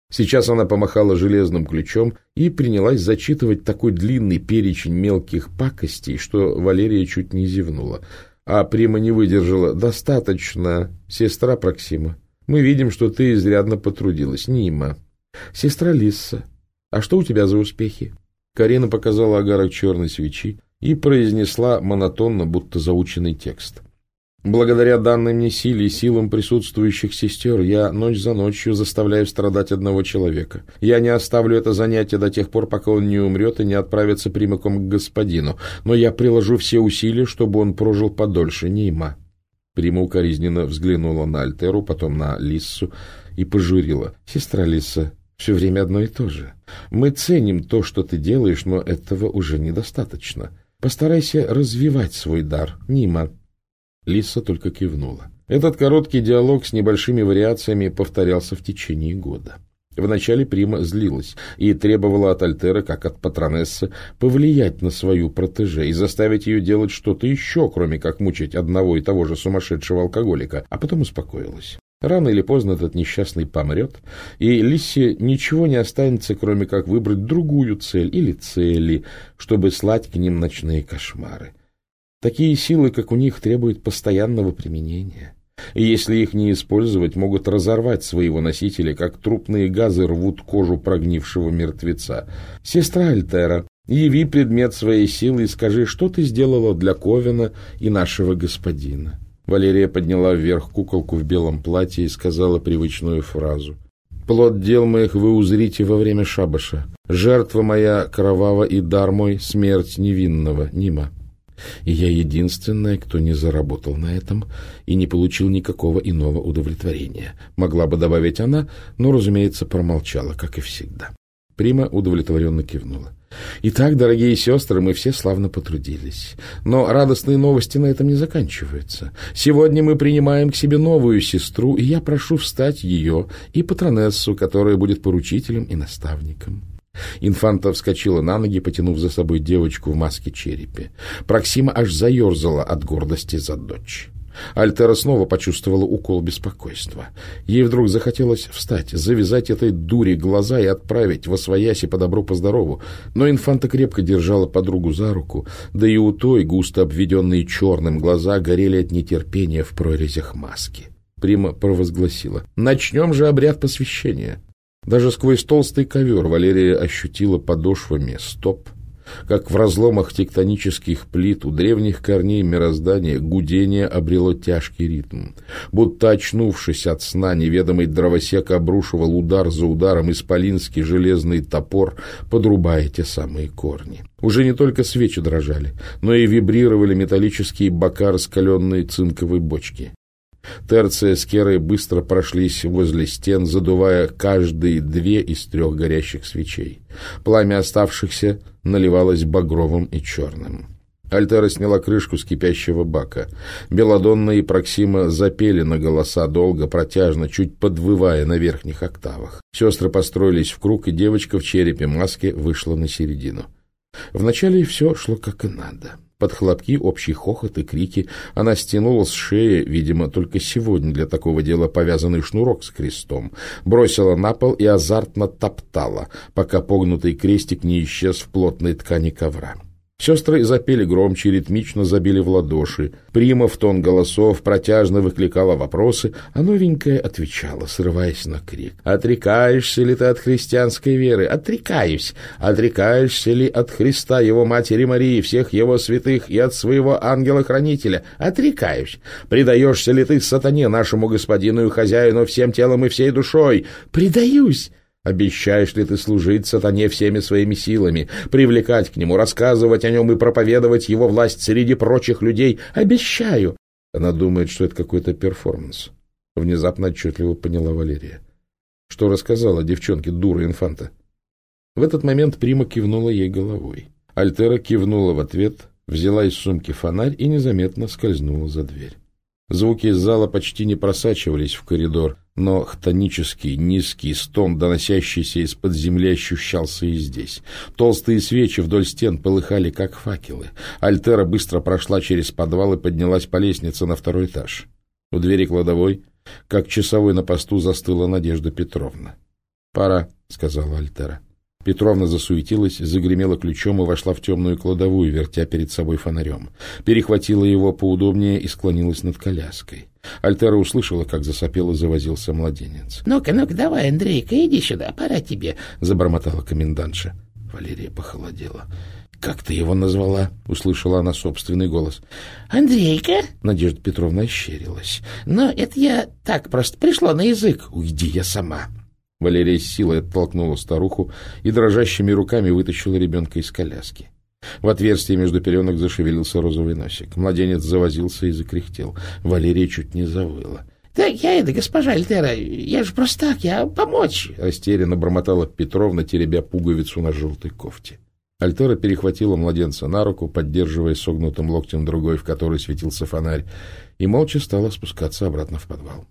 [SPEAKER 1] Сейчас она помахала железным ключом и принялась зачитывать такой длинный перечень мелких пакостей, что Валерия чуть не зевнула. А Прима не выдержала. «Достаточно, сестра Проксима. Мы видим, что ты изрядно потрудилась. Нима. Сестра Лисса. А что у тебя за успехи?» Карина показала огарок черной свечи и произнесла монотонно, будто заученный текст. «Благодаря данной мне силе и силам присутствующих сестер я ночь за ночью заставляю страдать одного человека. Я не оставлю это занятие до тех пор, пока он не умрет и не отправится прямиком к господину, но я приложу все усилия, чтобы он прожил подольше, Нима». Прима укоризненно взглянула на Альтеру, потом на Лиссу и пожурила. «Сестра Лисса, все время одно и то же. Мы ценим то, что ты делаешь, но этого уже недостаточно. Постарайся развивать свой дар, Нима». Лисса только кивнула. Этот короткий диалог с небольшими вариациями повторялся в течение года. Вначале Прима злилась и требовала от Альтера, как от патронессы, повлиять на свою протеже и заставить ее делать что-то еще, кроме как мучить одного и того же сумасшедшего алкоголика, а потом успокоилась. Рано или поздно этот несчастный помрет, и Лиссе ничего не останется, кроме как выбрать другую цель или цели, чтобы слать к ним ночные кошмары. Такие силы, как у них, требуют постоянного применения. И если их не использовать, могут разорвать своего носителя, как трупные газы рвут кожу прогнившего мертвеца. «Сестра Альтера, яви предмет своей силы и скажи, что ты сделала для Ковена и нашего господина». Валерия подняла вверх куколку в белом платье и сказала привычную фразу. «Плод дел моих вы узрите во время шабаша. Жертва моя кровава и дар мой смерть невинного, Нима. И я единственная, кто не заработал на этом и не получил никакого иного удовлетворения», могла бы добавить она, но, разумеется, промолчала, как и всегда. Прима удовлетворенно кивнула. «Итак, дорогие сестры, мы все славно потрудились. Но радостные новости на этом не заканчиваются. Сегодня мы принимаем к себе новую сестру, и я прошу встать ее и патронессу, которая будет поручителем и наставником». Инфанта вскочила на ноги, потянув за собой девочку в маске-черепе. Проксима аж заерзала от гордости за дочь. Альтера снова почувствовала укол беспокойства. Ей вдруг захотелось встать, завязать этой дуре глаза и отправить восвояси по добру, по здорову. Но инфанта крепко держала подругу за руку, да и у той, густо обведенные черным глаза, горели от нетерпения в прорезях маски. Прима провозгласила: «Начнем же обряд посвящения». Даже сквозь толстый ковер Валерия ощутила подошвами стоп, как в разломах тектонических плит у древних корней мироздания гудение обрело тяжкий ритм. Будто очнувшись от сна, неведомый дровосек обрушивал удар за ударом исполинский железный топор, подрубая те самые корни. Уже не только свечи дрожали, но и вибрировали металлические бока раскаленной цинковой бочки. Терция с Керой быстро прошлись возле стен, задувая каждые 2 из 3 горящих свечей. Пламя оставшихся наливалось багровым и черным. Альтера сняла крышку с кипящего бака. Беладонна и Проксима запели на голоса долго, протяжно, чуть подвывая на верхних октавах. Сестры построились в круг, и девочка в черепе маски вышла на середину. Вначале все шло как и надо. Под хлопки, общий хохот и крики она стянула с шеи, видимо, только сегодня для такого дела повязанный шнурок с крестом, бросила на пол и азартно топтала, пока погнутый крестик не исчез в плотной ткани ковра. Сестры запели громче, ритмично забили в ладоши. Прима в тон голосов протяжно выкликала вопросы, а новенькая отвечала, срываясь на крик. «Отрекаешься ли ты от христианской веры?» «Отрекаюсь!» «Отрекаешься ли от Христа, его матери Марии, всех его святых и от своего ангела-хранителя?» «Отрекаюсь!» «Предаешься ли ты сатане, нашему господину и хозяину, всем телом и всей душой?» «Предаюсь!» «Обещаешь ли ты служить сатане всеми своими силами, привлекать к нему, рассказывать о нем и проповедовать его власть среди прочих людей?» «Обещаю!» Она думает, что это какой-то перформанс. Внезапно отчетливо поняла Валерия. Что рассказала девчонке дура инфанта? В этот момент Прима кивнула ей головой. Альтера кивнула в ответ, взяла из сумки фонарь и незаметно скользнула за дверь. Звуки из зала почти не просачивались в коридор, но хтонический низкий стон, доносящийся из-под земли, ощущался и здесь. Толстые свечи вдоль стен полыхали, как факелы. Альтера быстро прошла через подвал и поднялась по лестнице на 2-й этаж. У двери кладовой, как часовой на посту, застыла Надежда Петровна. «Пора», — сказала Альтера. Петровна засуетилась, загремела ключом и вошла в темную кладовую, вертя перед собой фонарем. Перехватила его поудобнее и склонилась над коляской. Альтера услышала, как засопел и завозился младенец.
[SPEAKER 2] «Ну-ка, давай, Андрейка, иди сюда, пора тебе», — забормотала комендантша.
[SPEAKER 1] Валерия похолодела. «Как ты его назвала?» — услышала она собственный голос.
[SPEAKER 2] «Андрейка?»
[SPEAKER 1] — Надежда Петровна ощерилась.
[SPEAKER 2] «Но это я так просто пришло на язык».
[SPEAKER 1] «Уйди, я сама». Валерия с силой оттолкнула старуху и дрожащими руками вытащила ребенка из коляски. В отверстии между пеленок зашевелился розовый носик. Младенец завозился и закряхтел. Валерия чуть не завыла.
[SPEAKER 2] — Да я это, госпожа Альтера, я же просто так, я помочь.
[SPEAKER 1] Растерянно бормотала Петровна, теребя пуговицу на желтой кофте. Альтера перехватила младенца на руку, поддерживая согнутым локтем другой, в которой светился фонарь, и молча стала спускаться обратно в подвал.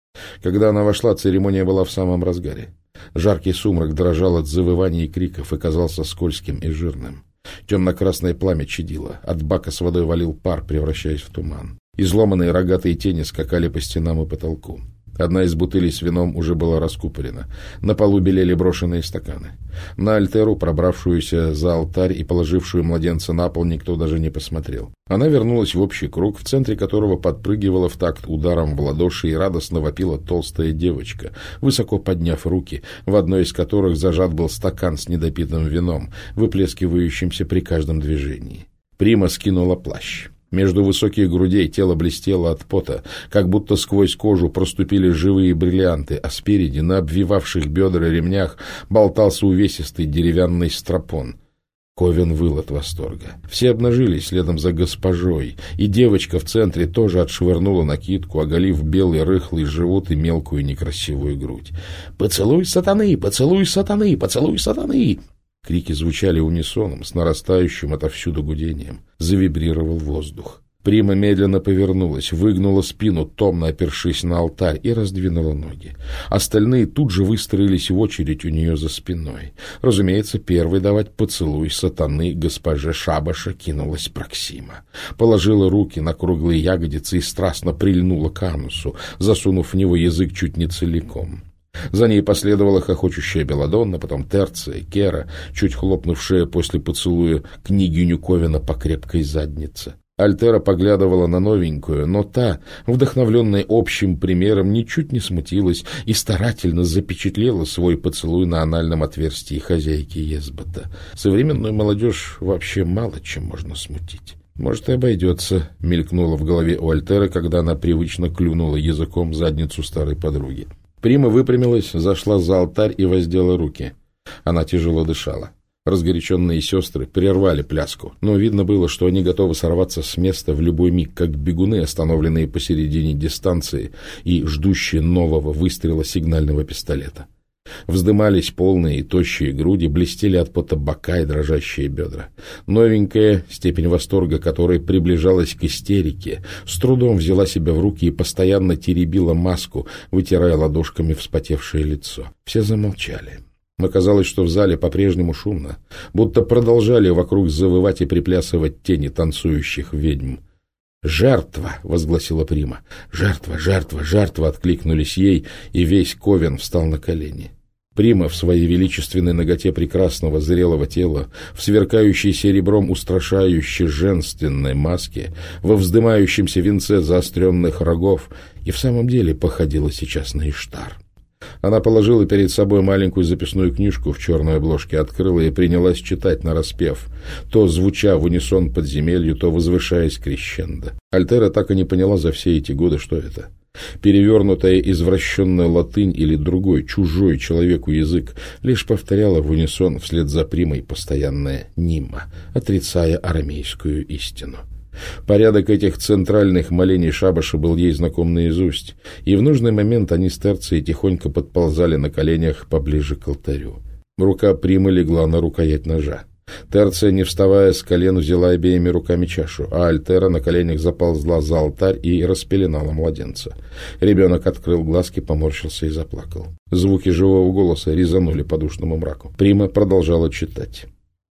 [SPEAKER 1] Когда она вошла, церемония была в самом разгаре. Жаркий сумрак дрожал от завываний и криков и казался скользким и жирным. Темно-красное пламя чадило, от бака с водой валил пар, превращаясь в туман. Изломанные рогатые тени скакали по стенам и потолку. Одна из бутылей с вином уже была раскупорена. На полу белели брошенные стаканы. На Альтеру, пробравшуюся за алтарь и положившую младенца на пол, никто даже не посмотрел. Она вернулась в общий круг, в центре которого подпрыгивала в такт ударом в ладоши и радостно вопила толстая девочка, высоко подняв руки, в одной из которых зажат был стакан с недопитым вином, выплескивающимся при каждом движении. Прима скинула плащ. Между высоких грудей тело блестело от пота, как будто сквозь кожу проступили живые бриллианты, а спереди, на обвивавших бедра ремнях, болтался увесистый деревянный стропон. Ковен выл от восторга. Все обнажились следом за госпожой, и девочка в центре тоже отшвырнула накидку, оголив белый рыхлый живот и мелкую некрасивую грудь. «Поцелуй сатаны! Поцелуй сатаны! Поцелуй сатаны!» Крики звучали унисоном, с нарастающим отовсюду гудением. Завибрировал воздух. Прима медленно повернулась, выгнула спину, томно опершись на алтарь, и раздвинула ноги. Остальные тут же выстроились в очередь у нее за спиной. Разумеется, первой давать поцелуй сатаны госпоже Шабаша кинулась Проксима. Положила руки на круглые ягодицы и страстно прильнула к анусу, засунув в него язык чуть не целиком. За ней последовала хохочущая Беладонна, потом Терция, Кера, чуть хлопнувшая после поцелуя княгиню Ковена по крепкой заднице. Альтера поглядывала на новенькую, но та, вдохновленная общим примером, ничуть не смутилась и старательно запечатлела свой поцелуй на анальном отверстии хозяйки Езбота. Современную молодежь вообще мало чем можно смутить. «Может, и обойдется», — мелькнуло в голове у Альтеры, когда она привычно клюнула языком задницу старой подруги. Прима выпрямилась, зашла за алтарь и воздела руки. Она тяжело дышала. Разгоряченные сестры прервали пляску, но видно было, что они готовы сорваться с места в любой миг, как бегуны, остановленные посередине дистанции и ждущие нового выстрела сигнального пистолета. Вздымались полные и тощие груди, блестели от пота бока и дрожащие бедра. Новенькая, степень восторга которой приближалась к истерике, с трудом взяла себя в руки и постоянно теребила маску, вытирая ладошками вспотевшее лицо. Все замолчали. Оказалось, что в зале по-прежнему шумно, будто продолжали вокруг завывать и приплясывать тени танцующих ведьм. «Жертва!» — возгласила Прима. «Жертва! Жертва! Жертва!» — откликнулись ей, и весь Ковен встал на колени. Прима в своей величественной наготе прекрасного зрелого тела, в сверкающей серебром устрашающей женственной маске, во вздымающемся венце заостренных рогов, и в самом деле походила сейчас на Иштар. Она положила перед собой маленькую записную книжку в черной обложке, открыла и принялась читать нараспев, то звуча в унисон подземелью, то возвышаясь крещендо. Альтера так и не поняла за все эти годы, что это. Перевернутая извращенная латынь или другой, чужой человеку язык лишь повторяла в унисон вслед за Примой постоянное «нима», отрицая арамейскую истину. Порядок этих центральных молений Шабаша был ей знаком наизусть, и в нужный момент они с Терцией тихонько подползали на коленях поближе к алтарю. Рука Примы легла на рукоять ножа. Терция, не вставая с колен, взяла обеими руками чашу, а Альтера на коленях заползла за алтарь и распеленала младенца. Ребенок открыл глазки, поморщился и заплакал. Звуки живого голоса резанули по душному мраку. Прима продолжала читать.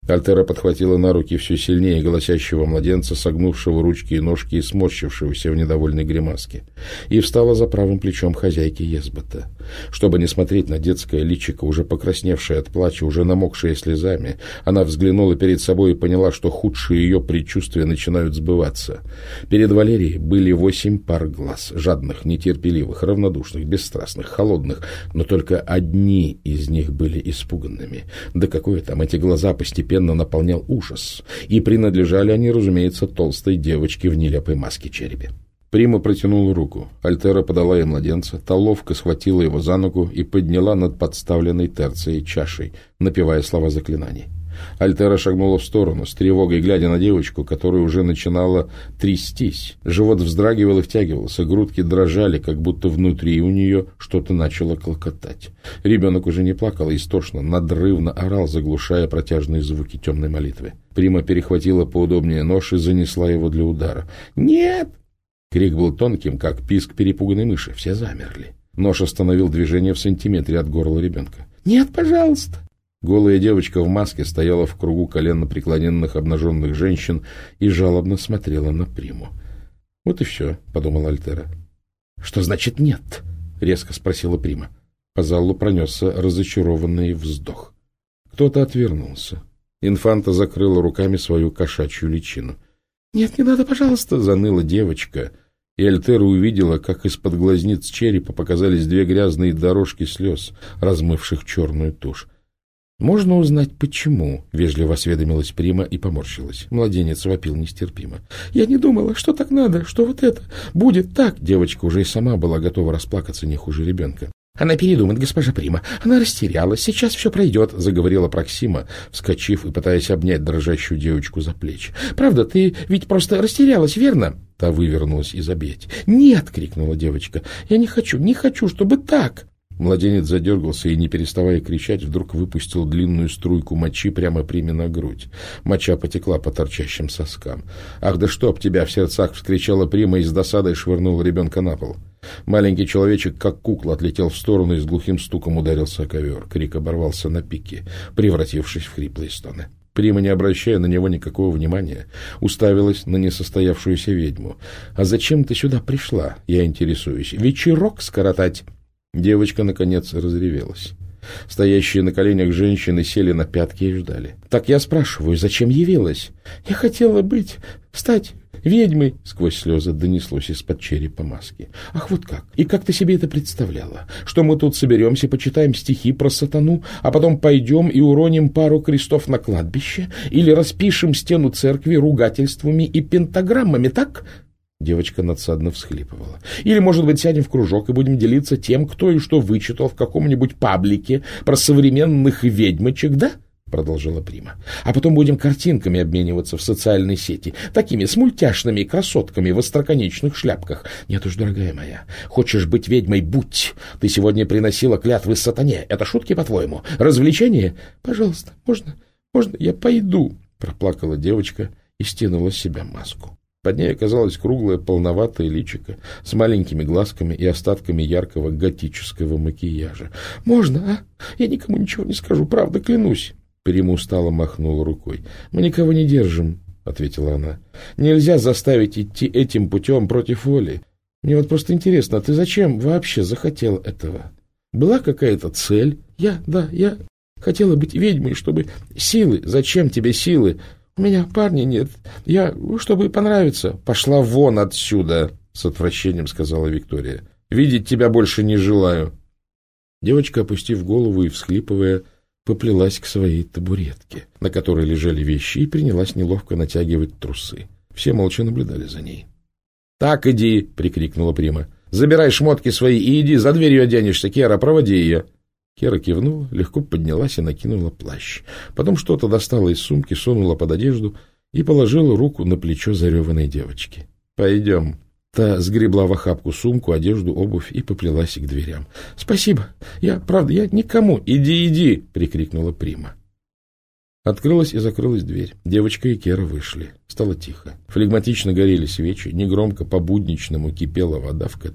[SPEAKER 1] Альтера подхватила на руки все сильнее голосящего младенца, согнувшего ручки и ножки и сморщившегося в недовольной гримаске, и встала за правым плечом хозяйки Езбота. Чтобы не смотреть на детское личико, уже покрасневшее от плача, уже намокшее слезами, она взглянула перед собой и поняла, что худшие ее предчувствия начинают сбываться. Перед Валерией были 8 пар глаз, жадных, нетерпеливых, равнодушных, бесстрастных, холодных, но только одни из них были испуганными. Да какое там, эти глаза постепенно наполнял ужас, и принадлежали они, разумеется, толстой девочке в нелепой маске-черепе. Прима протянула руку. Альтера подала ей младенца, та ловко схватила его за ногу и подняла над подставленной терцией чашей, напевая слова заклинаний. Альтера шагнула в сторону, с тревогой глядя на девочку, которая уже начинала трястись. Живот вздрагивал и втягивался, грудки дрожали, как будто внутри у нее что-то начало клокотать. Ребенок уже не плакал, а истошно, надрывно орал, заглушая протяжные звуки темной молитвы. Прима перехватила поудобнее нож и занесла его для удара. «Нет!» Крик был тонким, как писк перепуганной мыши. Все замерли. Нож остановил движение в сантиметре от горла ребенка. «Нет, пожалуйста!» Голая девочка в маске стояла в кругу коленно-преклоненных обнаженных женщин и жалобно смотрела на Приму. «Вот и все», — подумала Альтера. «Что значит нет?» — резко спросила Прима. По залу пронесся разочарованный вздох. Кто-то отвернулся. Инфанта закрыла руками свою кошачью личину. «Нет, не надо, пожалуйста», — заныла девочка, и Альтера увидела, как из-под глазниц черепа показались 2 грязные дорожки слез, размывших черную тушь. «Можно узнать, почему?» — вежливо осведомилась Прима и поморщилась. Младенец вопил нестерпимо. «Я не думала, что так надо, что вот это будет так!» Девочка уже и сама была готова расплакаться не хуже ребенка. «Она передумает, госпожа Прима. Она растерялась. Сейчас все пройдет», — заговорила Проксима, вскочив и пытаясь обнять дрожащую девочку за плечи. «Правда, ты ведь просто растерялась, верно?» Та вывернулась из объятий. «Нет!» — крикнула девочка. «Я не хочу, чтобы так!» Младенец задергался и, не переставая кричать, вдруг выпустил длинную струйку мочи прямо Приме на грудь. Моча потекла по торчащим соскам. «Ах, да чтоб тебя!» — в сердцах вскричала Прима и с досадой швырнула ребенка на пол. Маленький человечек, как кукла, отлетел в сторону и с глухим стуком ударился о ковер. Крик оборвался на пике, превратившись в хриплые стоны. Прима, не обращая на него никакого внимания, уставилась на несостоявшуюся ведьму. «А зачем ты сюда пришла, я интересуюсь? Вечерок скоротать?» Девочка, наконец, разревелась. Стоящие на коленях женщины сели на пятки и ждали. «Так я спрашиваю, зачем явилась?» «Я хотела стать ведьмой», — сквозь слезы донеслось из-под черепа маски. «Ах, вот как! И как ты себе это представляла? Что мы тут соберемся, почитаем стихи про сатану, а потом пойдем и уроним пару крестов на кладбище? Или распишем стену церкви ругательствами и пентаграммами, так?» Девочка надсадно всхлипывала. «Или, может быть, сядем в кружок и будем делиться тем, кто и что вычитал в каком-нибудь паблике про современных ведьмочек, да?» — продолжила Прима. «А потом будем картинками обмениваться в социальной сети, такими с мультяшными красотками в остроконечных шляпках. Нет уж, дорогая моя, хочешь быть ведьмой — будь. Ты сегодня приносила клятвы сатане. Это шутки, по-твоему? Развлечение? Пожалуйста, можно я пойду?» — проплакала девочка и стянула с себя маску. Под ней оказалось круглое, полноватое личико с маленькими глазками и остатками яркого готического макияжа. «Можно, а? Я никому ничего не скажу, правда, клянусь». Прима устало махнула рукой. «Мы никого не держим», — ответила она. «Нельзя заставить идти этим путем против воли. Мне вот просто интересно, ты зачем вообще захотел этого? Была какая-то цель?» Я хотела быть ведьмой, чтобы силы. Зачем тебе силы? У меня парня нет. Чтобы понравиться». «Пошла вон отсюда», — с отвращением сказала Виктория. «Видеть тебя больше не желаю». Девочка, опустив голову и всхлипывая, поплелась к своей табуретке, на которой лежали вещи, и принялась неловко натягивать трусы. Все молча наблюдали за ней. «Так иди», — прикрикнула Прима. «Забирай шмотки свои и иди, за дверью оденешься. Кера, проводи ее». Кера кивнула, легко поднялась и накинула плащ. Потом что-то достала из сумки, сунула под одежду и положила руку на плечо зареванной девочки. «Пойдем». Та сгребла в охапку сумку, одежду, обувь и поплелась к дверям. «Спасибо. Я никому». «Иди», — прикрикнула Прима. Открылась и закрылась дверь. Девочка и Кера вышли. Стало тихо. Флегматично горели свечи, негромко по-будничному кипела вода в котле.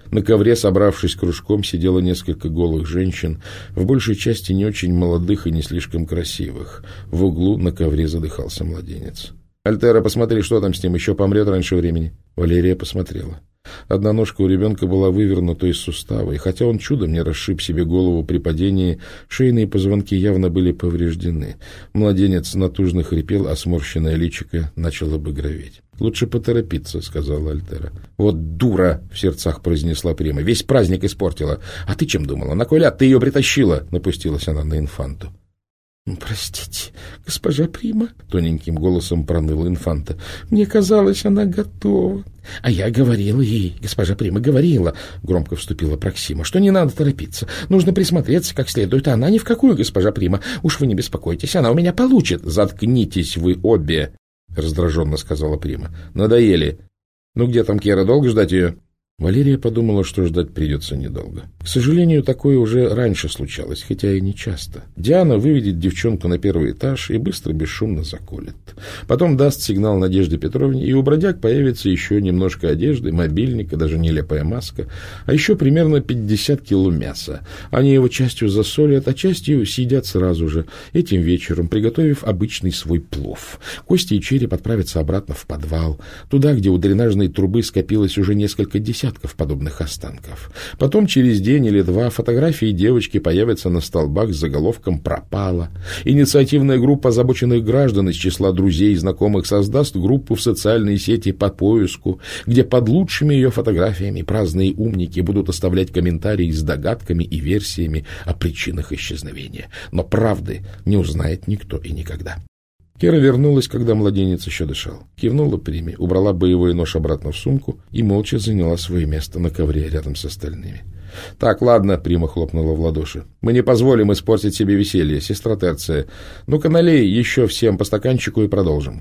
[SPEAKER 1] На ковре, собравшись кружком, сидело несколько голых женщин, в большей части не очень молодых и не слишком красивых. В углу на ковре задыхался младенец. «Альтера, посмотри, что там с ним, еще помрет раньше времени». Валерия посмотрела. Одна ножка у ребенка была вывернута из сустава, и хотя он чудом не расшиб себе голову при падении, шейные позвонки явно были повреждены. Младенец натужно хрипел, а сморщенное личико начало багроветь. «Лучше поторопиться», — сказала Альтера. «Вот дура!» — в сердцах произнесла Прима. «Весь праздник испортила. А ты чем думала? На кой ляд ты ее притащила?» — напустилась она на инфанту.
[SPEAKER 2] «Простите, госпожа Прима», — тоненьким голосом проныла инфанта. «Мне казалось, она готова». «А я говорила ей, госпожа Прима, говорила», — громко вступила Проксима, «что не надо торопиться. Нужно присмотреться как следует, а она ни в какую, госпожа Прима. Уж вы не беспокойтесь, она у меня получит».
[SPEAKER 1] «Заткнитесь вы обе», — раздраженно сказала Прима. «Надоели. Ну где там Кера? Долго ждать ее?» Валерия подумала, что ждать придется недолго. К сожалению, такое уже раньше случалось, хотя и не часто. Диана выведет девчонку на первый этаж и быстро, бесшумно заколет. Потом даст сигнал Надежде Петровне, и у бродяг появится еще немножко одежды, мобильника, даже нелепая маска, а еще примерно 50 кило мяса. Они его частью засолят, а частью съедят сразу же, этим вечером, приготовив обычный свой плов. Кости и череп отправятся обратно в подвал, туда, где у дренажной трубы скопилось уже несколько десятков подобных останков. Потом через день или два фотографии девочки появятся на столбах с заголовком «Пропала». Инициативная группа озабоченных граждан из числа друзей и знакомых создаст группу в социальные сети по поиску, где под лучшими ее фотографиями праздные умники будут оставлять комментарии с догадками и версиями о причинах исчезновения. Но правды не узнает никто и никогда. Кера вернулась, когда младенец еще дышал. Кивнула Приме, убрала боевой нож обратно в сумку и молча заняла свое место на ковре рядом с остальными. — Так, ладно, — Прима хлопнула в ладоши. — Мы не позволим испортить себе веселье, сестра Терция. Ну-ка налей еще всем по стаканчику и продолжим.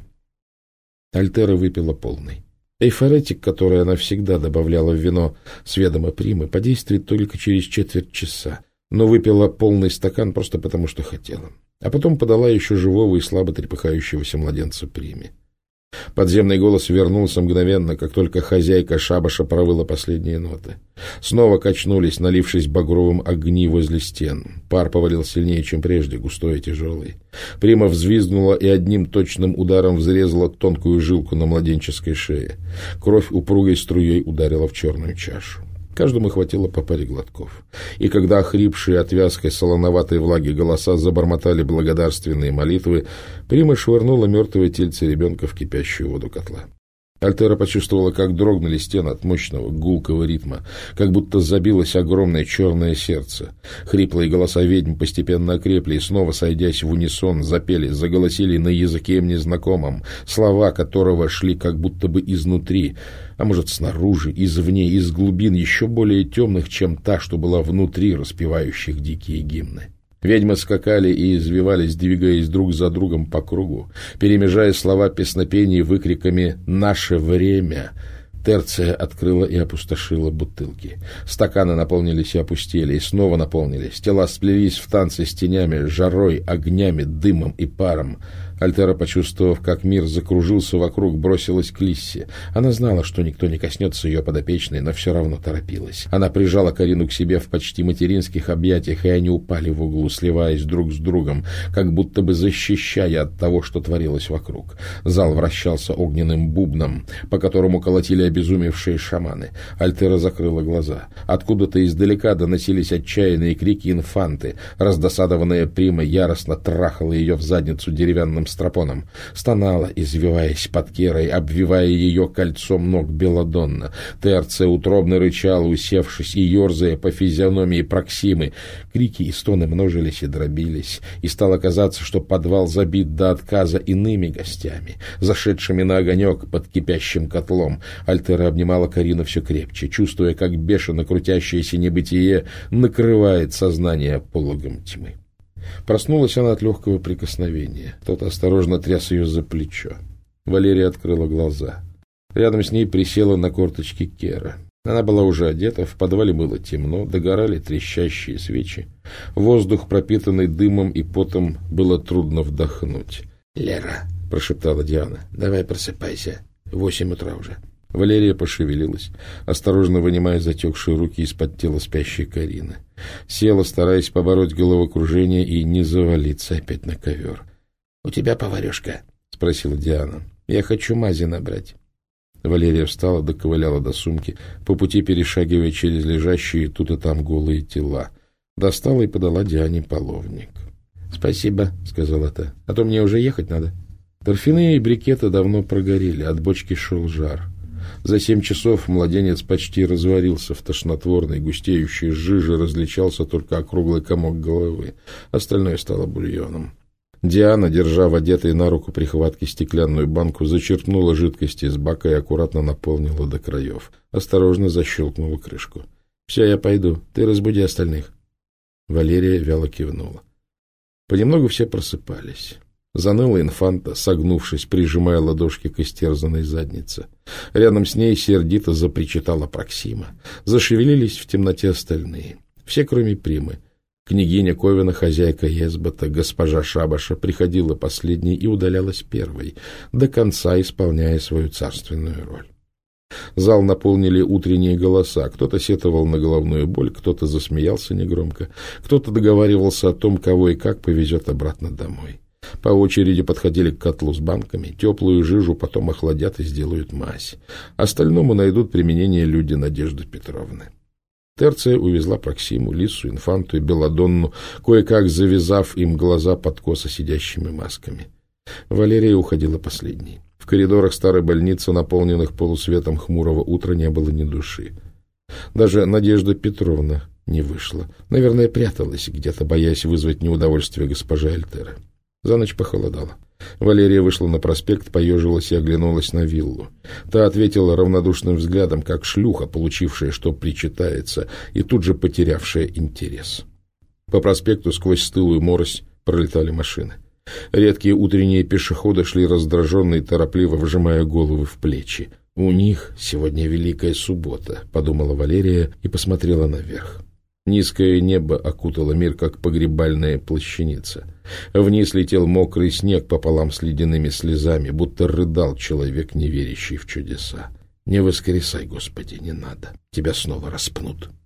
[SPEAKER 1] Альтера выпила полный. Эйфоретик, который она всегда добавляла в вино с ведома Примы, подействует только через четверть часа, но выпила полный стакан просто потому, что хотела. А потом подала еще живого и слабо трепыхающегося младенца Приме. Подземный голос вернулся мгновенно, как только хозяйка шабаша провыла последние ноты. Снова качнулись, налившись багровым огни возле стен. Пар повалил сильнее, чем прежде, густой и тяжелый. Прима взвизгнула и одним точным ударом взрезала тонкую жилку на младенческой шее. Кровь упругой струей ударила в черную чашу. Каждому хватило по паре глотков. И когда охрипшие от вязкой солоноватой влаги голоса забормотали благодарственные молитвы, Прима швырнула мертвое тельце ребенка в кипящую воду котла. Альтера почувствовала, как дрогнули стены от мощного гулкого ритма, как будто забилось огромное черное сердце. Хриплые голоса ведьм постепенно окрепли и, снова сойдясь в унисон, запели, заголосили на языке им незнакомом, слова которого шли как будто бы изнутри, а может снаружи, извне, из глубин еще более темных, чем та, что была внутри распевающих дикие гимны. Ведьмы скакали и извивались, двигаясь друг за другом по кругу, перемежая слова песнопений выкриками «Наше время!». Терция открыла и опустошила бутылки. Стаканы наполнились и опустели, и снова наполнились. Тела сплелись в танце с тенями, жарой, огнями, дымом и паром. Альтера, почувствовав, как мир закружился вокруг, бросилась к Лиссе. Она знала, что никто не коснется ее подопечной, но все равно торопилась. Она прижала Карину к себе в почти материнских объятиях, и они упали в углу, сливаясь друг с другом, как будто бы защищая от того, что творилось вокруг. Зал вращался огненным бубном, по которому колотили обезумевшие шаманы. Альтера закрыла глаза. Откуда-то издалека доносились отчаянные крики инфанты. Раздосадованная Прима яростно трахала ее в задницу деревянным стропоном. Стонала, извиваясь под Керой, обвивая ее кольцом ног Белладонна. Терция утробно рычала, усевшись и ерзая по физиономии Проксимы. Крики и стоны множились и дробились, и стало казаться, что подвал забит до отказа иными гостями, зашедшими на огонек под кипящим котлом. Альтера обнимала Карину все крепче, чувствуя, как бешено крутящееся небытие накрывает сознание пологом тьмы. Проснулась она от легкого прикосновения. Кто-то осторожно тряс ее за плечо. Валерия открыла глаза. Рядом с ней присела на корточки Кера. Она была уже одета, в подвале было темно, догорали трещащие свечи. Воздух, пропитанный дымом и потом, было трудно вдохнуть. — Лера, — прошептала Диана, — давай просыпайся. 8 утра уже. Валерия пошевелилась, осторожно вынимая затекшие руки из-под тела спящей Карины. Села, стараясь побороть головокружение и не завалиться опять на ковер. — У тебя поварешка? — спросила Диана. — Я хочу мази набрать. Валерия встала, доковыляла до сумки, по пути перешагивая через лежащие тут и там голые тела. Достала и подала Диане половник. — Спасибо, — сказала та, — а то мне уже ехать надо. Торфяные брикеты давно прогорели, от бочки шел жар. За 7 часов младенец почти разварился в тошнотворной, густеющей жиже, различался только округлый комок головы. Остальное стало бульоном. Диана, держа в одетой на руку прихватки стеклянную банку, зачерпнула жидкости из бака и аккуратно наполнила до краев. Осторожно защелкнула крышку. — Все, я пойду. Ты разбуди остальных. Валерия вяло кивнула. Понемногу все просыпались. Заныла инфанта, согнувшись, прижимая ладошки к истерзанной заднице. Рядом с ней сердито запричитала Проксима. Зашевелились в темноте остальные. Все, кроме Примы. Княгиня Ковина, хозяйка Езбота, госпожа Шабаша, приходила последней и удалялась первой, до конца исполняя свою царственную роль. Зал наполнили утренние голоса. Кто-то сетовал на головную боль, кто-то засмеялся негромко, кто-то договаривался о том, кого и как повезет обратно домой. По очереди подходили к котлу с банками, теплую жижу потом охладят и сделают мазь. Остальному найдут применение люди Надежды Петровны. Терция увезла Проксиму, Лису, инфанту и Белладонну, кое-как завязав им глаза под косо сидящими масками. Валерия уходила последней. В коридорах старой больницы, наполненных полусветом хмурого утра, не было ни души. Даже Надежда Петровна не вышла. Наверное, пряталась где-то, боясь вызвать неудовольствие госпожи Альтеры. За ночь похолодало. Валерия вышла на проспект, поежилась и оглянулась на виллу. Та ответила равнодушным взглядом, как шлюха, получившая, что причитается, и тут же потерявшая интерес. По проспекту сквозь стылую морось пролетали машины. Редкие утренние пешеходы шли раздраженно и торопливо, вжимая головы в плечи. «У них сегодня Великая Суббота», — подумала Валерия и посмотрела наверх. Низкое небо окутало мир, как погребальная плащаница. Вниз летел мокрый снег пополам с ледяными слезами, будто рыдал человек, не верящий в чудеса. «Не воскресай, Господи, не надо, тебя снова распнут».